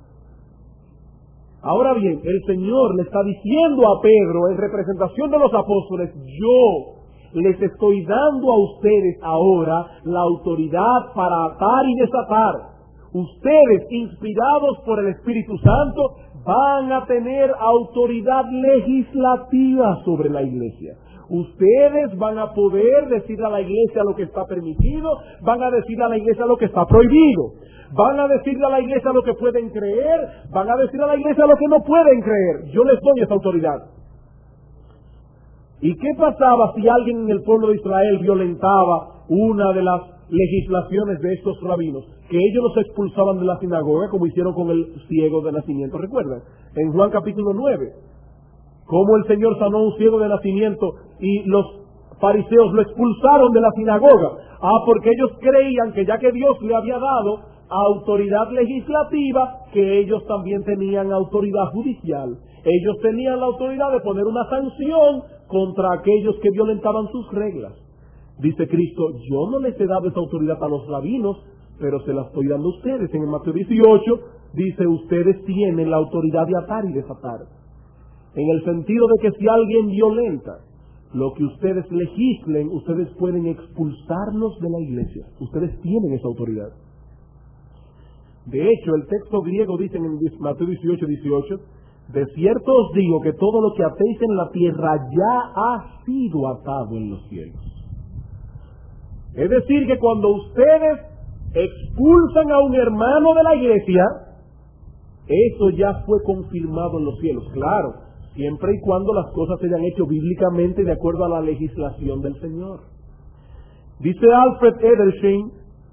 Ahora bien, el Señor le está diciendo a Pedro, en representación de los apóstoles: yo les estoy dando a ustedes ahora la autoridad para atar y desatar. Ustedes, inspirados por el Espíritu Santo, van a tener autoridad legislativa sobre la iglesia. Ustedes van a poder decirle a la iglesia lo que está permitido, van a decirle a la iglesia lo que está prohibido, van a decirle a la iglesia lo que pueden creer, van a decirle a la iglesia lo que no pueden creer. Yo les doy esa autoridad. ¿Y qué pasaba si alguien en el pueblo de Israel violentaba una de las legislaciones de estos rabinos? Que ellos los expulsaban de la sinagoga, como hicieron con el ciego de nacimiento. ¿Recuerdan? En Juan capítulo nueve, cómo el Señor sanó a un ciego de nacimiento y los fariseos lo expulsaron de la sinagoga. Ah, porque ellos creían que ya que Dios le había dado autoridad legislativa, que ellos también tenían autoridad judicial. Ellos tenían la autoridad de poner una sanción contra aquellos que violentaban sus reglas. Dice Cristo: yo no les he dado esa autoridad a los rabinos, pero se la estoy dando a ustedes. En el Mateo dieciocho dice: ustedes tienen la autoridad de atar y desatar. En el sentido de que si alguien violenta lo que ustedes legislen, ustedes pueden expulsarlos de la iglesia. Ustedes tienen esa autoridad. De hecho, el texto griego dice en Mateo dieciocho, dieciocho: de cierto os digo que todo lo que atéis en la tierra ya ha sido atado en los cielos. Es decir, que cuando ustedes expulsan a un hermano de la iglesia, eso ya fue confirmado en los cielos. Claro, siempre y cuando las cosas se hayan hecho bíblicamente de acuerdo a la legislación del Señor. Dice Alfred Edersheim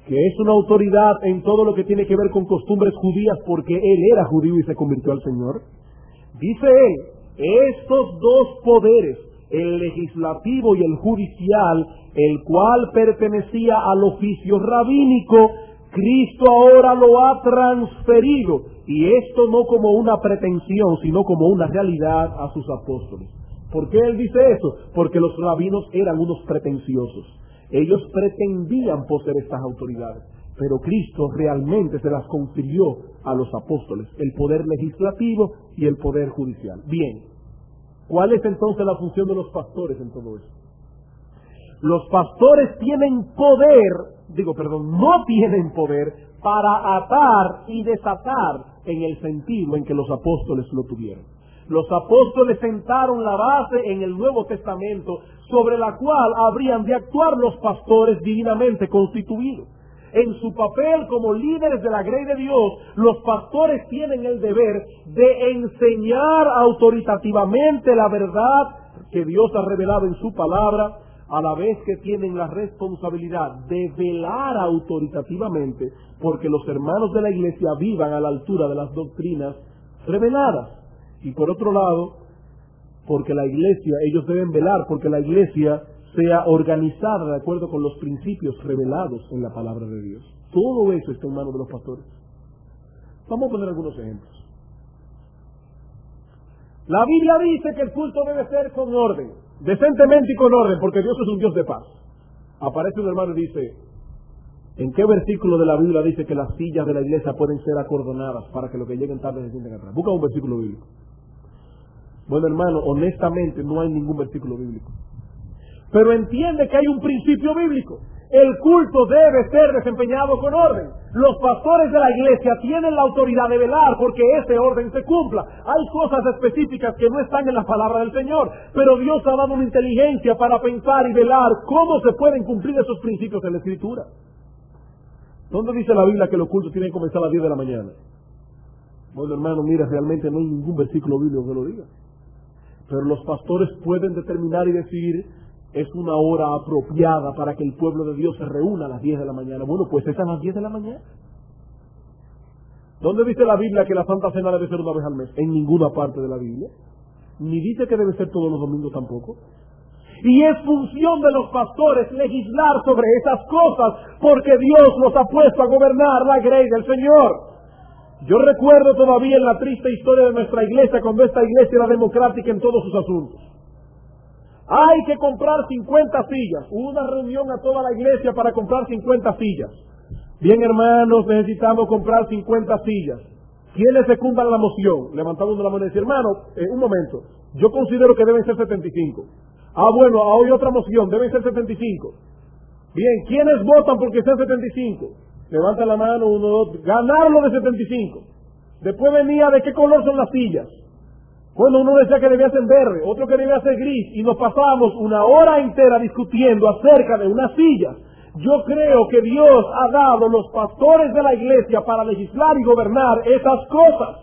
que es una autoridad en todo lo que tiene que ver con costumbres judías porque él era judío y se convirtió al Señor. Dice él, estos dos poderes, el legislativo y el judicial, el cual pertenecía al oficio rabínico, Cristo ahora lo ha transferido, y esto no como una pretensión, sino como una realidad a sus apóstoles. ¿Por qué él dice eso? Porque los rabinos eran unos pretenciosos. Ellos pretendían poseer estas autoridades, pero Cristo realmente se las confirió a los apóstoles, el poder legislativo y el poder judicial. Bien, ¿cuál es entonces la función de los pastores en todo eso? Los pastores tienen poder, digo, perdón, no tienen poder para atar y desatar en el sentido en que los apóstoles lo tuvieron. Los apóstoles sentaron la base en el Nuevo Testamento sobre la cual habrían de actuar los pastores divinamente constituidos. En su papel como líderes de la grey de Dios, los pastores tienen el deber de enseñar autoritativamente la verdad que Dios ha revelado en su palabra, a la vez que tienen la responsabilidad de velar autoritativamente porque los hermanos de la iglesia vivan a la altura de las doctrinas reveladas. Y por otro lado, porque la iglesia, ellos deben velar porque la iglesia sea organizada de acuerdo con los principios revelados en la palabra de Dios. Todo eso está en manos de los pastores. Vamos a poner algunos ejemplos. La Biblia dice que el culto debe ser con orden, decentemente y con orden, porque Dios es un Dios de paz. Aparece un hermano y dice, ¿en qué versículo de la Biblia dice que las sillas de la iglesia pueden ser acordonadas para que los que lleguen tarde se sienten atrás? Busca un versículo bíblico. Bueno, hermano, honestamente no hay ningún versículo bíblico. Pero entiende que hay un principio bíblico. El culto debe ser desempeñado con orden. Los pastores de la iglesia tienen la autoridad de velar porque ese orden se cumpla. Hay cosas específicas que no están en la palabra del Señor, pero Dios ha dado una inteligencia para pensar y velar cómo se pueden cumplir esos principios en la Escritura. ¿Dónde dice la Biblia que los cultos tienen que comenzar a las diez de la mañana? Bueno, hermano, mira, realmente no hay ningún versículo bíblico que lo diga. Pero los pastores pueden determinar y decir, es una hora apropiada para que el pueblo de Dios se reúna a las diez de la mañana. Bueno, pues es a las diez de la mañana. ¿Dónde dice la Biblia que la Santa Cena debe ser una vez al mes? En ninguna parte de la Biblia. Ni dice que debe ser todos los domingos tampoco. Y es función de los pastores legislar sobre esas cosas, porque Dios los ha puesto a gobernar la grey del Señor. Yo recuerdo todavía en la triste historia de nuestra iglesia, cuando esta iglesia era democrática en todos sus asuntos. Hay que comprar cincuenta sillas. Hubo una reunión a toda la iglesia para comprar cincuenta sillas. Bien, hermanos, necesitamos comprar cincuenta sillas. ¿Quiénes secundan la moción? Levantamos la mano y decir, hermano, eh, un momento, yo considero que deben ser setenta y cinco. Ah, bueno, hoy otra moción, deben ser setenta y cinco. Bien, ¿quiénes votan porque sean setenta y cinco? Levanta la mano, uno, dos, ganarlo de setenta y cinco. Después venía de qué color son las sillas. Bueno, uno decía que debía ser verde, otro que debía ser gris, y nos pasábamos una hora entera discutiendo acerca de unas sillas. Yo creo que Dios ha dado los pastores de la iglesia para legislar y gobernar esas cosas.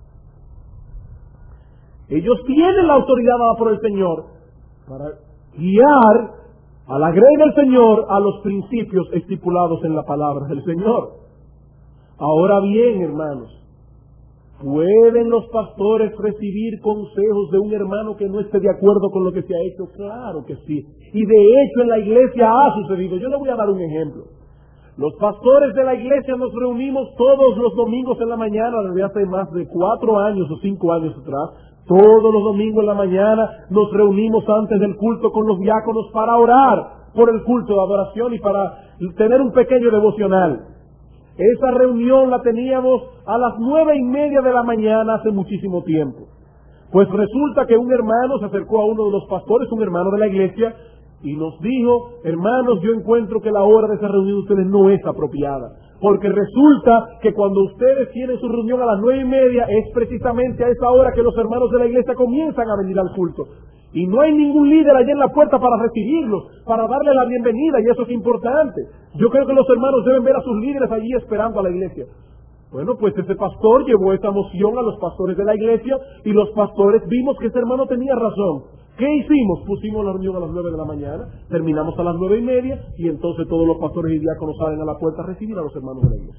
Ellos tienen la autoridad dada por el Señor para guiar a la grey del Señor a los principios estipulados en la palabra del Señor. Ahora bien, hermanos, ¿pueden los pastores recibir consejos de un hermano que no esté de acuerdo con lo que se ha hecho? Claro que sí. Y de hecho en la iglesia ha sucedido. Yo le voy a dar un ejemplo. Los pastores de la iglesia nos reunimos todos los domingos en la mañana, desde hace más de cuatro años o cinco años atrás. Todos los domingos en la mañana nos reunimos antes del culto con los diáconos para orar por el culto de adoración y para tener un pequeño devocional. Esa reunión la teníamos a las nueve y media de la mañana hace muchísimo tiempo. Pues resulta que un hermano se acercó a uno de los pastores, un hermano de la iglesia, y nos dijo, hermanos, yo encuentro que la hora de esa reunión de ustedes no es apropiada. Porque resulta que cuando ustedes tienen su reunión a las nueve y media, es precisamente a esa hora que los hermanos de la iglesia comienzan a venir al culto. Y no hay ningún líder allí en la puerta para recibirlos, para darle la bienvenida, y eso es importante. Yo creo que los hermanos deben ver a sus líderes allí esperando a la iglesia. Bueno, pues ese pastor llevó esa moción a los pastores de la iglesia, y los pastores vimos que ese hermano tenía razón. ¿Qué hicimos? Pusimos la reunión a las nueve de la mañana, terminamos a las nueve y media, y entonces todos los pastores y diáconos salen a la puerta a recibir a los hermanos de la iglesia.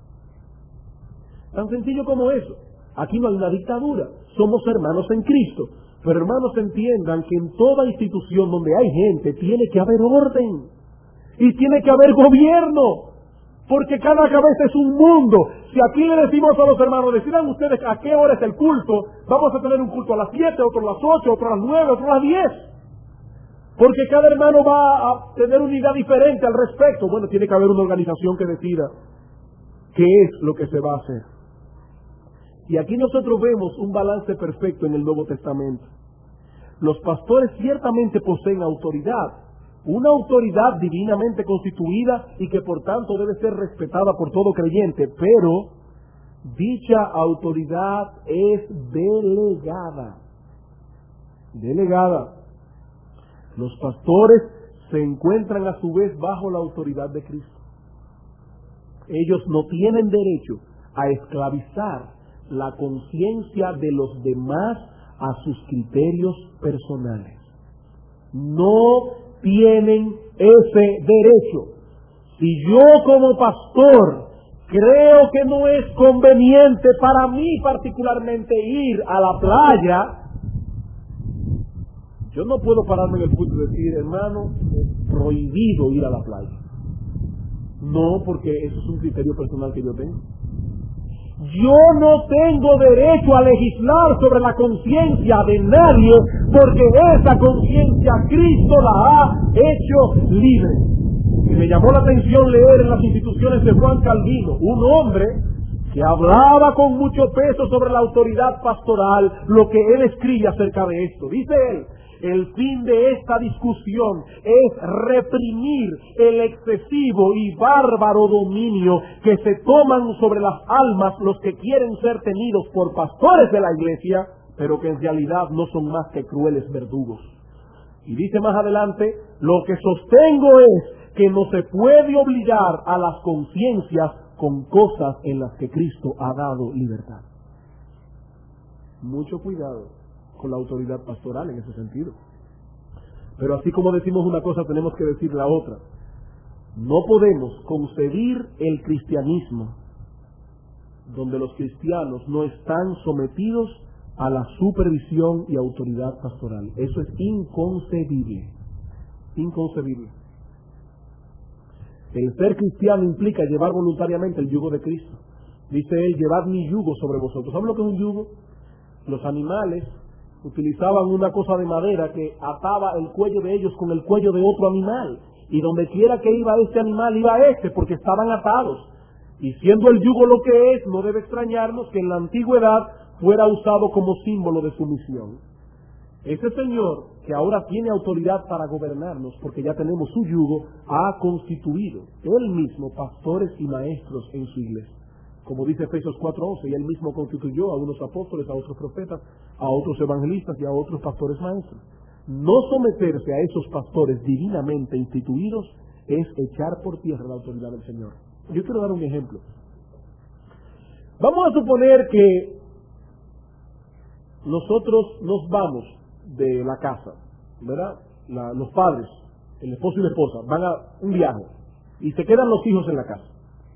Tan sencillo como eso. Aquí no hay una dictadura, somos hermanos en Cristo. Pero hermanos, entiendan que en toda institución donde hay gente tiene que haber orden y tiene que haber gobierno, porque cada cabeza es un mundo. Si aquí le decimos a los hermanos, decidan ustedes a qué hora es el culto, vamos a tener un culto a las siete, otro a las ocho, otro a las nueve, otro a las diez, porque cada hermano va a tener una idea diferente al respecto. Bueno, tiene que haber una organización que decida qué es lo que se va a hacer. Y aquí nosotros vemos un balance perfecto en el Nuevo Testamento. Los pastores ciertamente poseen autoridad, una autoridad divinamente constituida y que por tanto debe ser respetada por todo creyente, pero dicha autoridad es delegada. Delegada. Los pastores se encuentran a su vez bajo la autoridad de Cristo. Ellos no tienen derecho a esclavizar la conciencia de los demás a sus criterios personales. No tienen ese derecho. Si yo como pastor creo que no es conveniente para mí particularmente ir a la playa, yo no puedo pararme en el culto y decir, hermano, es prohibido ir a la playa. No, porque eso es un criterio personal que yo tengo. Yo no tengo derecho a legislar sobre la conciencia de nadie, porque esa conciencia Cristo la ha hecho libre. Y me llamó la atención leer en las instituciones de Juan Calvino, un hombre que hablaba con mucho peso sobre la autoridad pastoral, lo que él escribe acerca de esto. Dice él, el fin de esta discusión es reprimir el excesivo y bárbaro dominio que se toman sobre las almas los que quieren ser tenidos por pastores de la iglesia, pero que en realidad no son más que crueles verdugos. Y dice más adelante, lo que sostengo es que no se puede obligar a las conciencias con cosas en las que Cristo ha dado libertad. Mucho cuidado con la autoridad pastoral en ese sentido. Pero así como decimos una cosa, tenemos que decir la otra. No podemos concebir el cristianismo donde los cristianos no están sometidos a la supervisión y autoridad pastoral. Eso es inconcebible. Inconcebible. El ser cristiano implica llevar voluntariamente el yugo de Cristo. Dice él, llevad mi yugo sobre vosotros. ¿Saben lo que es un yugo? Los animales utilizaban una cosa de madera que ataba el cuello de ellos con el cuello de otro animal, y donde quiera que iba este animal, iba este, porque estaban atados. Y siendo el yugo lo que es, no debe extrañarnos que en la antigüedad fuera usado como símbolo de sumisión. Ese Señor, que ahora tiene autoridad para gobernarnos, porque ya tenemos su yugo, ha constituido Él mismo pastores y maestros en su iglesia. Como dice Efesios cuatro once, y Él mismo constituyó a unos apóstoles, a otros profetas, a otros evangelistas y a otros pastores maestros. No someterse a esos pastores divinamente instituidos es echar por tierra la autoridad del Señor. Yo quiero dar un ejemplo. Vamos a suponer que nosotros nos vamos de la casa, ¿verdad? La, los padres, el esposo y la esposa, van a un viaje y se quedan los hijos en la casa.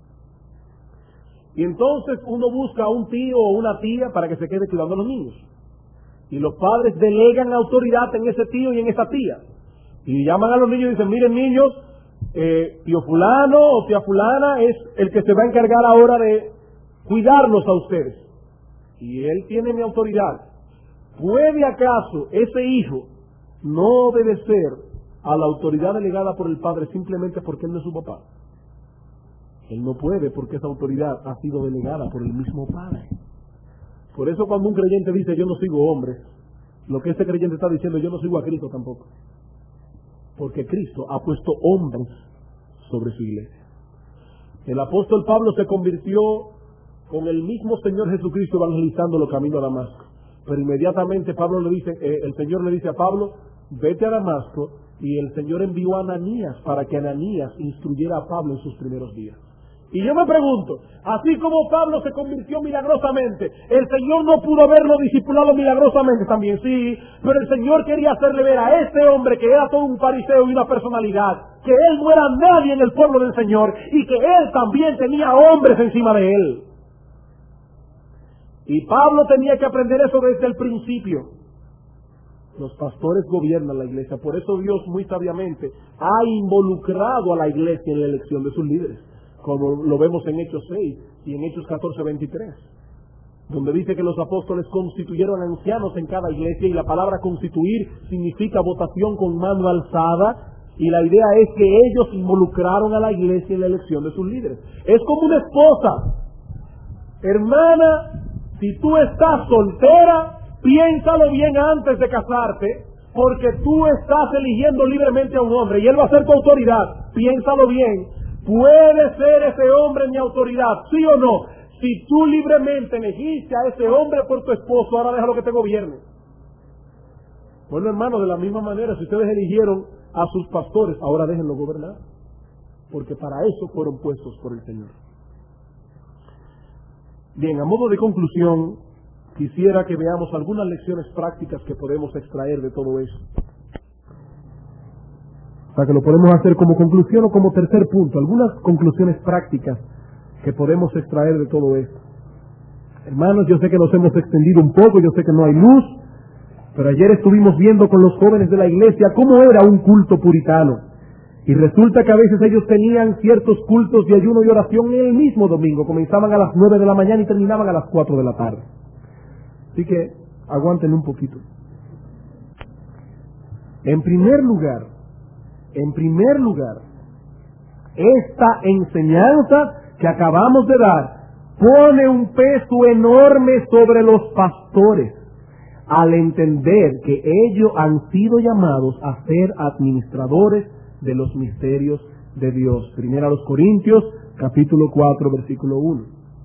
Y entonces uno busca a un tío o una tía para que se quede cuidando a los niños. Y los padres delegan autoridad en ese tío y en esa tía. Y llaman a los niños y dicen, miren niños, eh, tío fulano o tía fulana es el que se va a encargar ahora de cuidarlos a ustedes. Y él tiene mi autoridad. ¿Puede acaso ese hijo no obedecer a la autoridad delegada por el padre simplemente porque él no es su papá? Él no puede, porque esa autoridad ha sido delegada por el mismo Padre. Por eso cuando un creyente dice yo no sigo hombres, lo que ese creyente está diciendo, yo no sigo a Cristo tampoco. Porque Cristo ha puesto hombres sobre su iglesia. El apóstol Pablo se convirtió con el mismo Señor Jesucristo evangelizando los caminos a Damasco. Pero inmediatamente Pablo le dice, eh, el Señor le dice a Pablo, vete a Damasco, y el Señor envió a Ananías para que Ananías instruyera a Pablo en sus primeros días. Y yo me pregunto, así como Pablo se convirtió milagrosamente, el Señor no pudo haberlo discipulado milagrosamente también, sí, pero el Señor quería hacerle ver a este hombre que era todo un fariseo y una personalidad, que él no era nadie en el pueblo del Señor y que él también tenía hombres encima de él. Y Pablo tenía que aprender eso desde el principio. Los pastores gobiernan la iglesia, por eso Dios muy sabiamente ha involucrado a la iglesia en la elección de sus líderes, como lo vemos en Hechos seis y en Hechos catorce veintitrés, donde dice que los apóstoles constituyeron ancianos en cada iglesia, y la palabra constituir significa votación con mano alzada, y la idea es que ellos involucraron a la iglesia en la elección de sus líderes. Es como una esposa. Hermana, si tú estás soltera, piénsalo bien antes de casarte, porque tú estás eligiendo libremente a un hombre y él va a ser tu autoridad. Piénsalo bien. ¿Puede ser ese hombre mi autoridad? ¿Sí o no? Si tú libremente elegiste a ese hombre por tu esposo, ahora déjalo que te gobierne. Bueno, hermano, de la misma manera, si ustedes eligieron a sus pastores, ahora déjenlo gobernar, porque para eso fueron puestos por el Señor. Bien, a modo de conclusión, quisiera que veamos algunas lecciones prácticas que podemos extraer de todo eso. O sea, que lo podemos hacer como conclusión o como tercer punto, algunas conclusiones prácticas que podemos extraer de todo esto. Hermanos, yo sé que nos hemos extendido un poco, yo sé que no hay luz, pero ayer estuvimos viendo con los jóvenes de la iglesia cómo era un culto puritano. Y resulta que a veces ellos tenían ciertos cultos de ayuno y oración en el mismo domingo. Comenzaban a las nueve de la mañana y terminaban a las cuatro de la tarde. Así que aguanten un poquito. En primer lugar, en primer lugar, esta enseñanza que acabamos de dar pone un peso enorme sobre los pastores, al entender que ellos han sido llamados a ser administradores de los misterios de Dios. Primera a los Corintios, capítulo cuatro, versículo uno.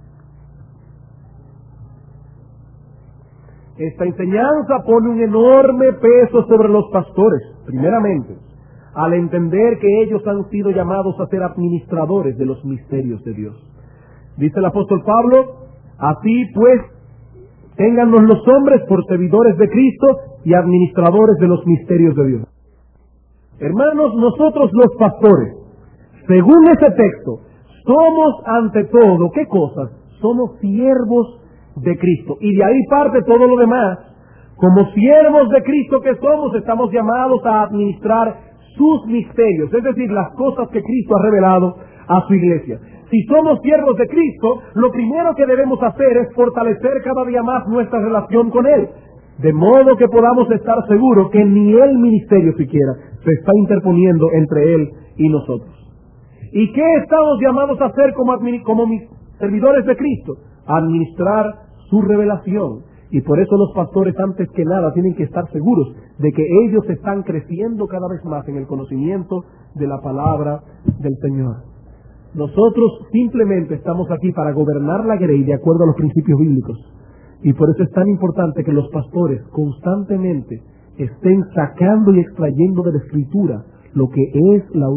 Esta enseñanza pone un enorme peso sobre los pastores, primeramente, al entender que ellos han sido llamados a ser administradores de los misterios de Dios. Dice el apóstol Pablo, así pues, téngannos los hombres por servidores de Cristo y administradores de los misterios de Dios. Hermanos, nosotros los pastores, según ese texto, somos ante todo, ¿qué cosas? Somos siervos de Cristo. Y de ahí parte todo lo demás. Como siervos de Cristo que somos, estamos llamados a administrar sus misterios, es decir, las cosas que Cristo ha revelado a su iglesia. Si somos siervos de Cristo, lo primero que debemos hacer es fortalecer cada día más nuestra relación con Él, de modo que podamos estar seguros que ni el ministerio siquiera se está interponiendo entre Él y nosotros. ¿Y qué estamos llamados a hacer como, como servidores de Cristo? Administrar su revelación. Y por eso los pastores, antes que nada, tienen que estar seguros de que ellos están creciendo cada vez más en el conocimiento de la palabra del Señor. Nosotros simplemente estamos aquí para gobernar la grey de acuerdo a los principios bíblicos. Y por eso es tan importante que los pastores constantemente estén sacando y extrayendo de la Escritura lo que es la,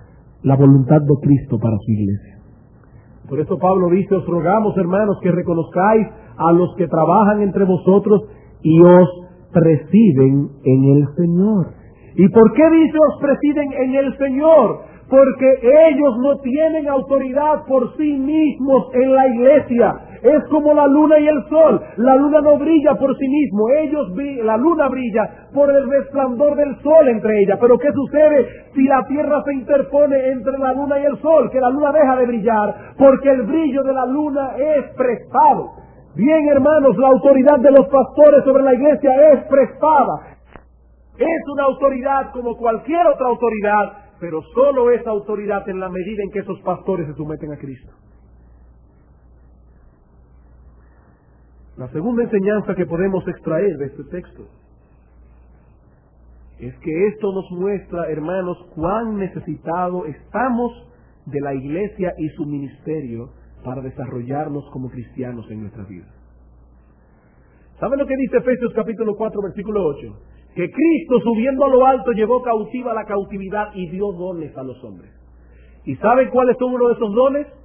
la voluntad de Cristo para su iglesia. Por eso Pablo dice, os rogamos, hermanos, que reconozcáis a los que trabajan entre vosotros y os presiden en el Señor. ¿Y por qué dice os presiden en el Señor? Porque ellos no tienen autoridad por sí mismos en la iglesia. Es como la luna y el sol. La luna no brilla por sí mismo. Ellos, la luna brilla por el resplandor del sol entre ellas. Pero ¿qué sucede si la tierra se interpone entre la luna y el sol? Que la luna deja de brillar porque el brillo de la luna es prestado. Bien, hermanos, la autoridad de los pastores sobre la iglesia es prestada. Es una autoridad como cualquier otra autoridad, pero solo es autoridad en la medida en que esos pastores se someten a Cristo. La segunda enseñanza que podemos extraer de este texto es que esto nos muestra, hermanos, cuán necesitados estamos de la iglesia y su ministerio para desarrollarnos como cristianos en nuestra vida. ¿Saben lo que dice Efesios capítulo cuatro, versículo ocho? Que Cristo, subiendo a lo alto, llevó cautiva la cautividad y dio dones a los hombres. ¿Y saben cuáles son uno de esos dones?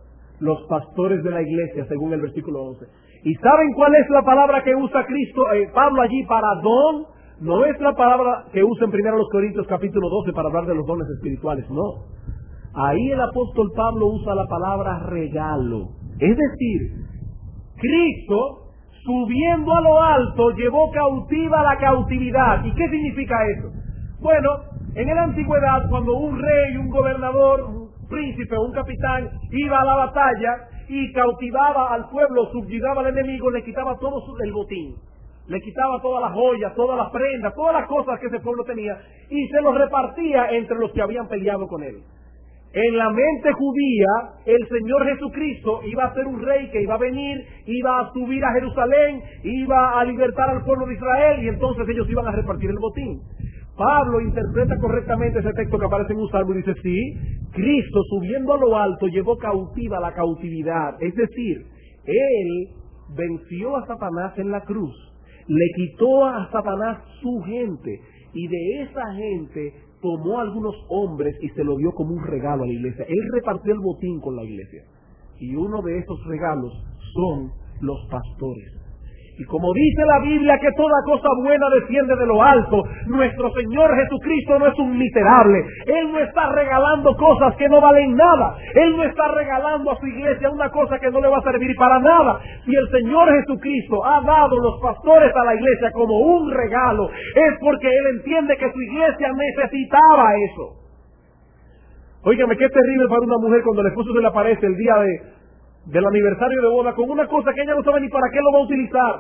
los pastores de la iglesia, según el versículo once. ¿Y saben cuál es la palabra que usa Cristo, eh, Pablo allí para don? No es la palabra que usa en primero Corintios capítulo doce para hablar de los dones espirituales, no. Ahí el apóstol Pablo usa la palabra regalo. Es decir, Cristo, subiendo a lo alto, llevó cautiva la cautividad. ¿Y qué significa eso? Bueno, en la antigüedad, cuando un rey, un gobernador, un príncipe, un capitán iba a la batalla y cautivaba al pueblo, subyugaba al enemigo, le quitaba todo su, el botín, le quitaba todas las joyas, todas las prendas, todas las cosas que ese pueblo tenía y se los repartía entre los que habían peleado con él. En la mente judía, el Señor Jesucristo iba a ser un rey que iba a venir, iba a subir a Jerusalén, iba a libertar al pueblo de Israel y entonces ellos iban a repartir el botín. Pablo interpreta correctamente ese texto que aparece en un salmo y dice, sí, Cristo subiendo a lo alto llevó cautiva la cautividad. Es decir, Él venció a Satanás en la cruz, le quitó a Satanás su gente y de esa gente tomó a algunos hombres y se lo dio como un regalo a la iglesia. Él repartió el botín con la iglesia. Y uno de esos regalos son los pastores. Y como dice la Biblia que toda cosa buena desciende de lo alto, nuestro Señor Jesucristo no es un miserable. Él no está regalando cosas que no valen nada. Él no está regalando a su iglesia una cosa que no le va a servir para nada. Si el Señor Jesucristo ha dado los pastores a la iglesia como un regalo, es porque Él entiende que su iglesia necesitaba eso. Óigame, qué terrible para una mujer cuando el esposo se le aparece el día de... del aniversario de boda con una cosa que ella no sabe ni para qué lo va a utilizar.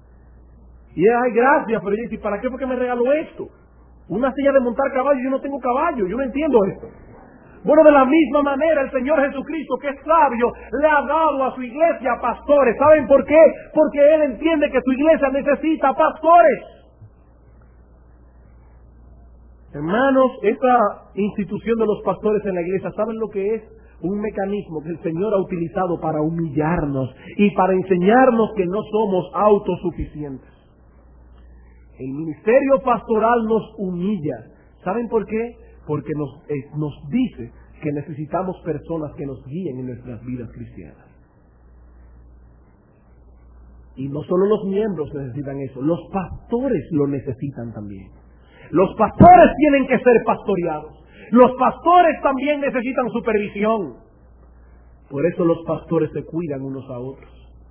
Y ella, ay, gracias, pero ella dice, ¿para qué fue que me regaló esto? Una silla de montar caballo, yo no tengo caballo, yo no entiendo esto. Bueno, de la misma manera el Señor Jesucristo, que es sabio, le ha dado a su iglesia pastores. ¿Saben por qué? Porque Él entiende que su iglesia necesita pastores. Hermanos, esta institución de los pastores en la iglesia, ¿saben lo que es? Un mecanismo que el Señor ha utilizado para humillarnos y para enseñarnos que no somos autosuficientes. El ministerio pastoral nos humilla. ¿Saben por qué? Porque nos, eh, nos dice que necesitamos personas que nos guíen en nuestras vidas cristianas. Y no solo los miembros necesitan eso, los pastores lo necesitan también. Los pastores tienen que ser pastoreados. Los pastores también necesitan supervisión. Por eso los pastores se cuidan unos a otros.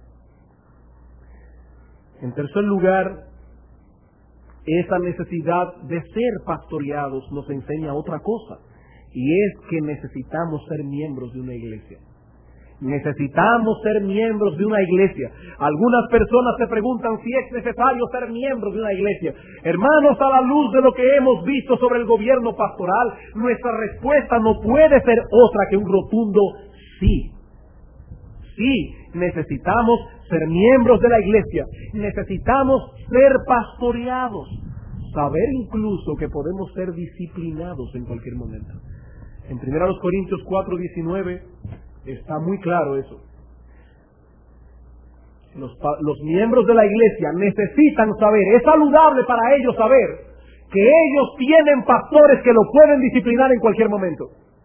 En tercer lugar, esa necesidad de ser pastoreados nos enseña otra cosa. Y es que necesitamos ser miembros de una iglesia. Necesitamos ser miembros de una iglesia. Algunas personas se preguntan si es necesario ser miembros de una iglesia. Hermanos, a la luz de lo que hemos visto sobre el gobierno pastoral, nuestra respuesta no puede ser otra que un rotundo sí. Sí, necesitamos ser miembros de la iglesia. Necesitamos ser pastoreados. Saber incluso que podemos ser disciplinados en cualquier momento. En primera Corintios cuatro diecinueve está muy claro eso. Los, los miembros de la iglesia necesitan saber, es saludable para ellos saber que ellos tienen pastores que lo pueden disciplinar en cualquier momento.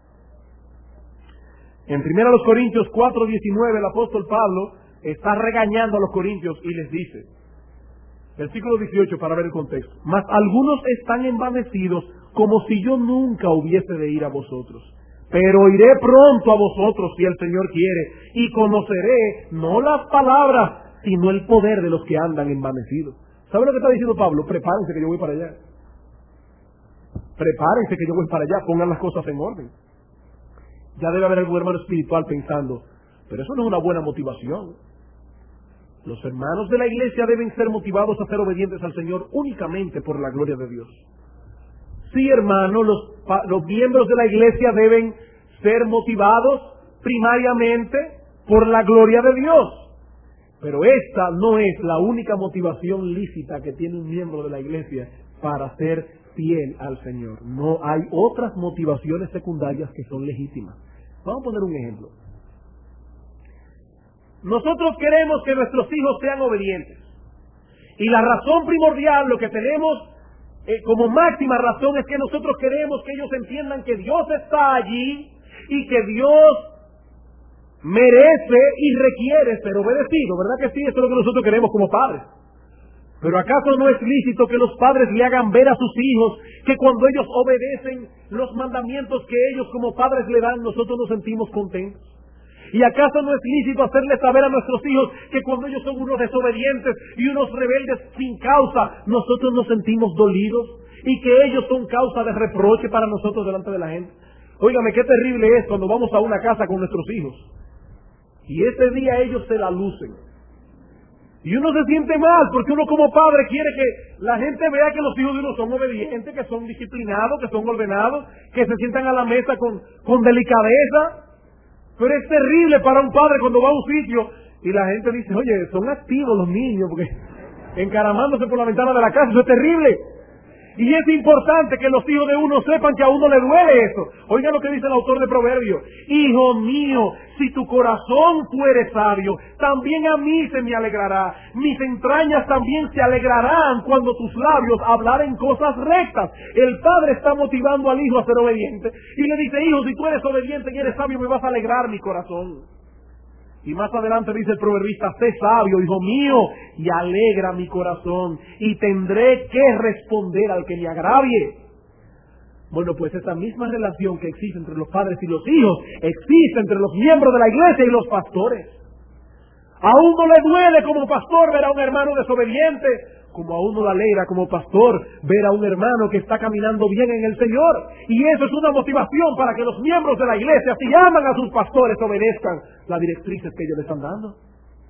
En primera Corintios cuatro diecinueve el apóstol Pablo está regañando a los corintios y les dice, versículo dieciocho para ver el contexto, mas algunos están envanecidos como si yo nunca hubiese de ir a vosotros. Pero iré pronto a vosotros si el Señor quiere, y conoceré no las palabras, sino el poder de los que andan envanecidos. ¿Sabe lo que está diciendo Pablo? Prepárense que yo voy para allá. Prepárense que yo voy para allá, pongan las cosas en orden. Ya debe haber algún hermano espiritual pensando, pero eso no es una buena motivación. Los hermanos de la iglesia deben ser motivados a ser obedientes al Señor únicamente por la gloria de Dios. Sí, hermano, los, los miembros de la iglesia deben ser motivados primariamente por la gloria de Dios. Pero esta no es la única motivación lícita que tiene un miembro de la iglesia para ser fiel al Señor. No hay otras motivaciones secundarias que son legítimas. Vamos a poner un ejemplo. Nosotros queremos que nuestros hijos sean obedientes. Y la razón primordial, lo que tenemos Eh, como máxima razón, es que nosotros queremos que ellos entiendan que Dios está allí y que Dios merece y requiere ser obedecido, ¿verdad que sí? Eso es lo que nosotros queremos como padres. Pero ¿acaso no es lícito que los padres le hagan ver a sus hijos que cuando ellos obedecen los mandamientos que ellos como padres le dan, nosotros nos sentimos contentos? ¿Y acaso no es lícito hacerle saber a nuestros hijos que cuando ellos son unos desobedientes y unos rebeldes sin causa, nosotros nos sentimos dolidos y que ellos son causa de reproche para nosotros delante de la gente? Óigame, qué terrible es cuando vamos a una casa con nuestros hijos y ese día ellos se la lucen. Y uno se siente mal porque uno como padre quiere que la gente vea que los hijos de uno son obedientes, que son disciplinados, que son ordenados, que se sientan a la mesa con, con delicadeza. Pero es terrible para un padre cuando va a un sitio y la gente dice, oye, son activos los niños, porque encaramándose por la ventana de la casa, eso es terrible. Y es importante que los hijos de uno sepan que a uno le duele eso. Oiga lo que dice el autor de Proverbios. Hijo mío, si tu corazón fuere sabio, también a mí se me alegrará. Mis entrañas también se alegrarán cuando tus labios hablaren cosas rectas. El padre está motivando al hijo a ser obediente. Y le dice, hijo, si tú eres obediente y eres sabio, me vas a alegrar mi corazón. Y más adelante dice el proverbista, sé sabio, hijo mío, y alegra mi corazón, y tendré que responder al que me agravie. Bueno, pues esa misma relación que existe entre los padres y los hijos, existe entre los miembros de la iglesia y los pastores. A uno le duele como pastor ver a un hermano desobediente, como a uno le alegra como pastor ver a un hermano que está caminando bien en el Señor. Y eso es una motivación para que los miembros de la iglesia, si aman a sus pastores, obedezcan las directrices que ellos les están dando.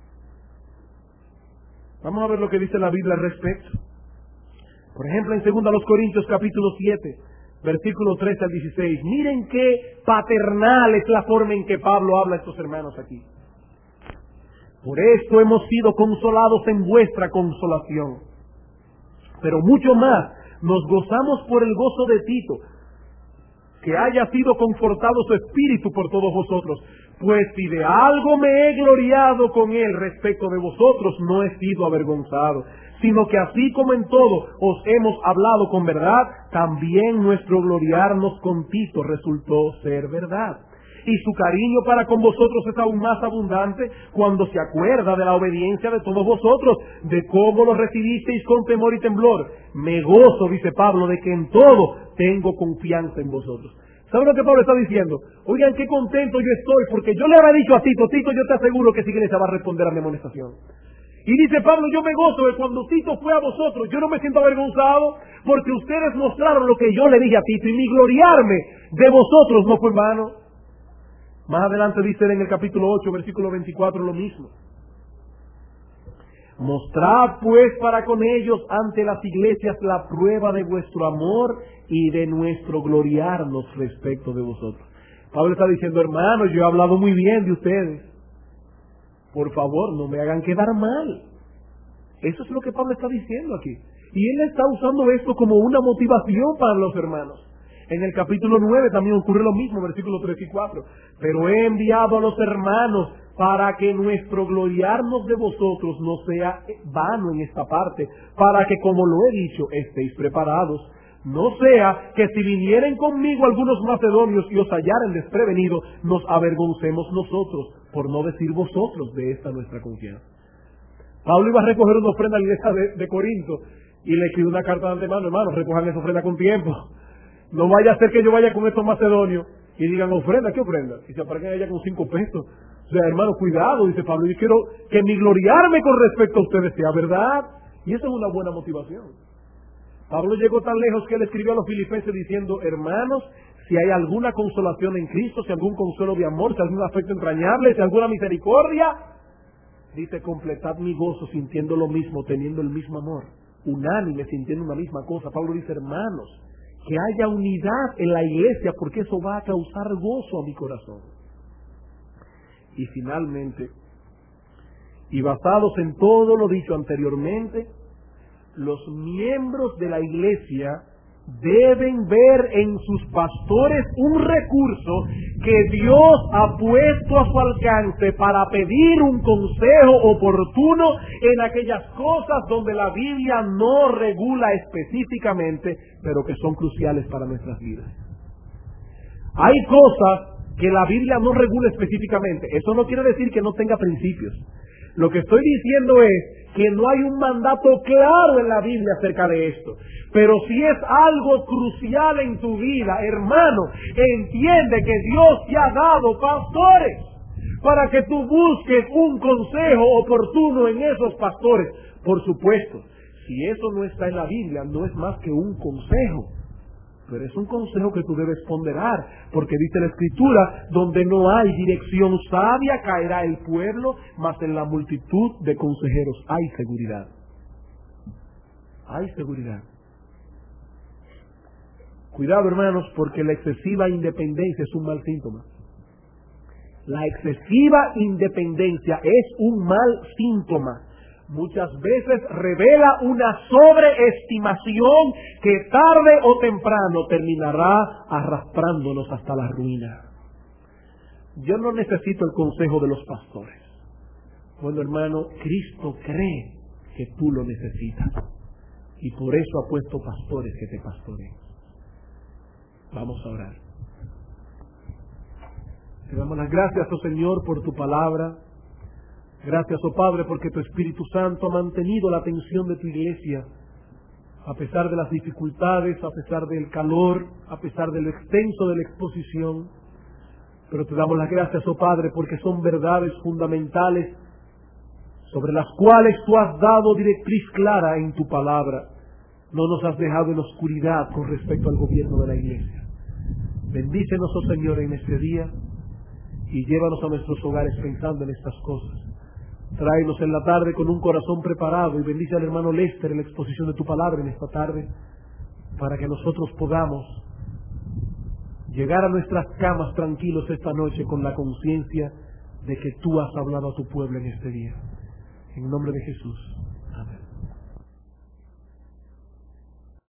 Vamos a ver lo que dice la Biblia al respecto. Por ejemplo, en segunda los Corintios capítulo siete, versículo trece al dieciséis. Miren qué paternal es la forma en que Pablo habla a estos hermanos aquí. Por esto hemos sido consolados en vuestra consolación. Pero mucho más, nos gozamos por el gozo de Tito, que haya sido confortado su espíritu por todos vosotros. Pues si de algo me he gloriado con él respecto de vosotros, no he sido avergonzado, sino que así como en todo os hemos hablado con verdad, también nuestro gloriarnos con Tito resultó ser verdad. Y su cariño para con vosotros es aún más abundante cuando se acuerda de la obediencia de todos vosotros, de cómo lo recibisteis con temor y temblor. Me gozo, dice Pablo, de que en todo tengo confianza en vosotros. ¿Saben lo que Pablo está diciendo? Oigan, qué contento yo estoy, porque yo le había dicho a Tito, Tito, yo te aseguro que sí que les va a responder a mi amonestación. Y dice Pablo, yo me gozo de cuando Tito fue a vosotros, yo no me siento avergonzado, porque ustedes mostraron lo que yo le dije a Tito, y mi gloriarme de vosotros no fue en vano. Más adelante dice en el capítulo ocho, versículo veinticuatro, lo mismo. Mostrad pues para con ellos ante las iglesias la prueba de vuestro amor y de nuestro gloriarnos respecto de vosotros. Pablo está diciendo, hermanos, yo he hablado muy bien de ustedes. Por favor, no me hagan quedar mal. Eso es lo que Pablo está diciendo aquí. Y él está usando esto como una motivación para los hermanos. En el capítulo nueve también ocurre lo mismo, versículos tres y cuatro. Pero he enviado a los hermanos para que nuestro gloriarnos de vosotros no sea vano en esta parte, para que, como lo he dicho, estéis preparados. No sea que si vinieren conmigo algunos macedonios y os hallaren desprevenidos, nos avergoncemos nosotros, por no decir vosotros de esta nuestra confianza. Pablo iba a recoger una ofrenda a la iglesia de, de Corinto y le escribió una carta de antemano, hermano, recojan esa ofrenda con tiempo. No vaya a ser que yo vaya con estos macedonios y digan, ofrenda, ¿qué ofrenda? Y se aparezcan allá con cinco pesos. O sea, hermano, cuidado, dice Pablo, yo quiero que mi gloriarme con respecto a ustedes sea verdad. Y eso es una buena motivación. Pablo llegó tan lejos que él escribió a los filipenses diciendo, hermanos, si hay alguna consolación en Cristo, si algún consuelo de amor, si algún afecto entrañable, si alguna misericordia, dice, completad mi gozo sintiendo lo mismo, teniendo el mismo amor, unánime, sintiendo una misma cosa. Pablo dice, hermanos, que haya unidad en la iglesia, porque eso va a causar gozo a mi corazón. Y finalmente, y basados en todo lo dicho anteriormente, los miembros de la iglesia deben ver en sus pastores un recurso que Dios ha puesto a su alcance para pedir un consejo oportuno en aquellas cosas donde la Biblia no regula específicamente, pero que son cruciales para nuestras vidas. Hay cosas que la Biblia no regula específicamente. Eso no quiere decir que no tenga principios. Lo que estoy diciendo es que no hay un mandato claro en la Biblia acerca de esto. Pero si es algo crucial en tu vida, hermano, entiende que Dios te ha dado pastores para que tú busques un consejo oportuno en esos pastores. Por supuesto, si eso no está en la Biblia, no es más que un consejo. Pero es un consejo que tú debes ponderar, porque dice la Escritura, donde no hay dirección sabia caerá el pueblo, mas en la multitud de consejeros hay seguridad. Hay seguridad. Cuidado, hermanos, porque la excesiva independencia es un mal síntoma. La excesiva independencia es un mal síntoma. Muchas veces revela una sobreestimación que tarde o temprano terminará arrastrándonos hasta la ruina. Yo no necesito el consejo de los pastores. Bueno, hermano, Cristo cree que tú lo necesitas. Y por eso ha puesto pastores que te pastoreen. Vamos a orar. Te damos las gracias, oh Señor, por tu palabra. Gracias, oh Padre, porque tu Espíritu Santo ha mantenido la atención de tu iglesia, a pesar de las dificultades, a pesar del calor, a pesar de lo extenso de la exposición. Pero te damos las gracias, oh Padre, porque son verdades fundamentales sobre las cuales tú has dado directriz clara en tu palabra. No nos has dejado en oscuridad con respecto al gobierno de la iglesia. Bendícenos, oh Señor, en este día y llévanos a nuestros hogares pensando en estas cosas. Tráenos en la tarde con un corazón preparado y bendice al hermano Lester en la exposición de tu palabra en esta tarde, para que nosotros podamos llegar a nuestras camas tranquilos esta noche con la conciencia de que tú has hablado a tu pueblo en este día. En nombre de Jesús.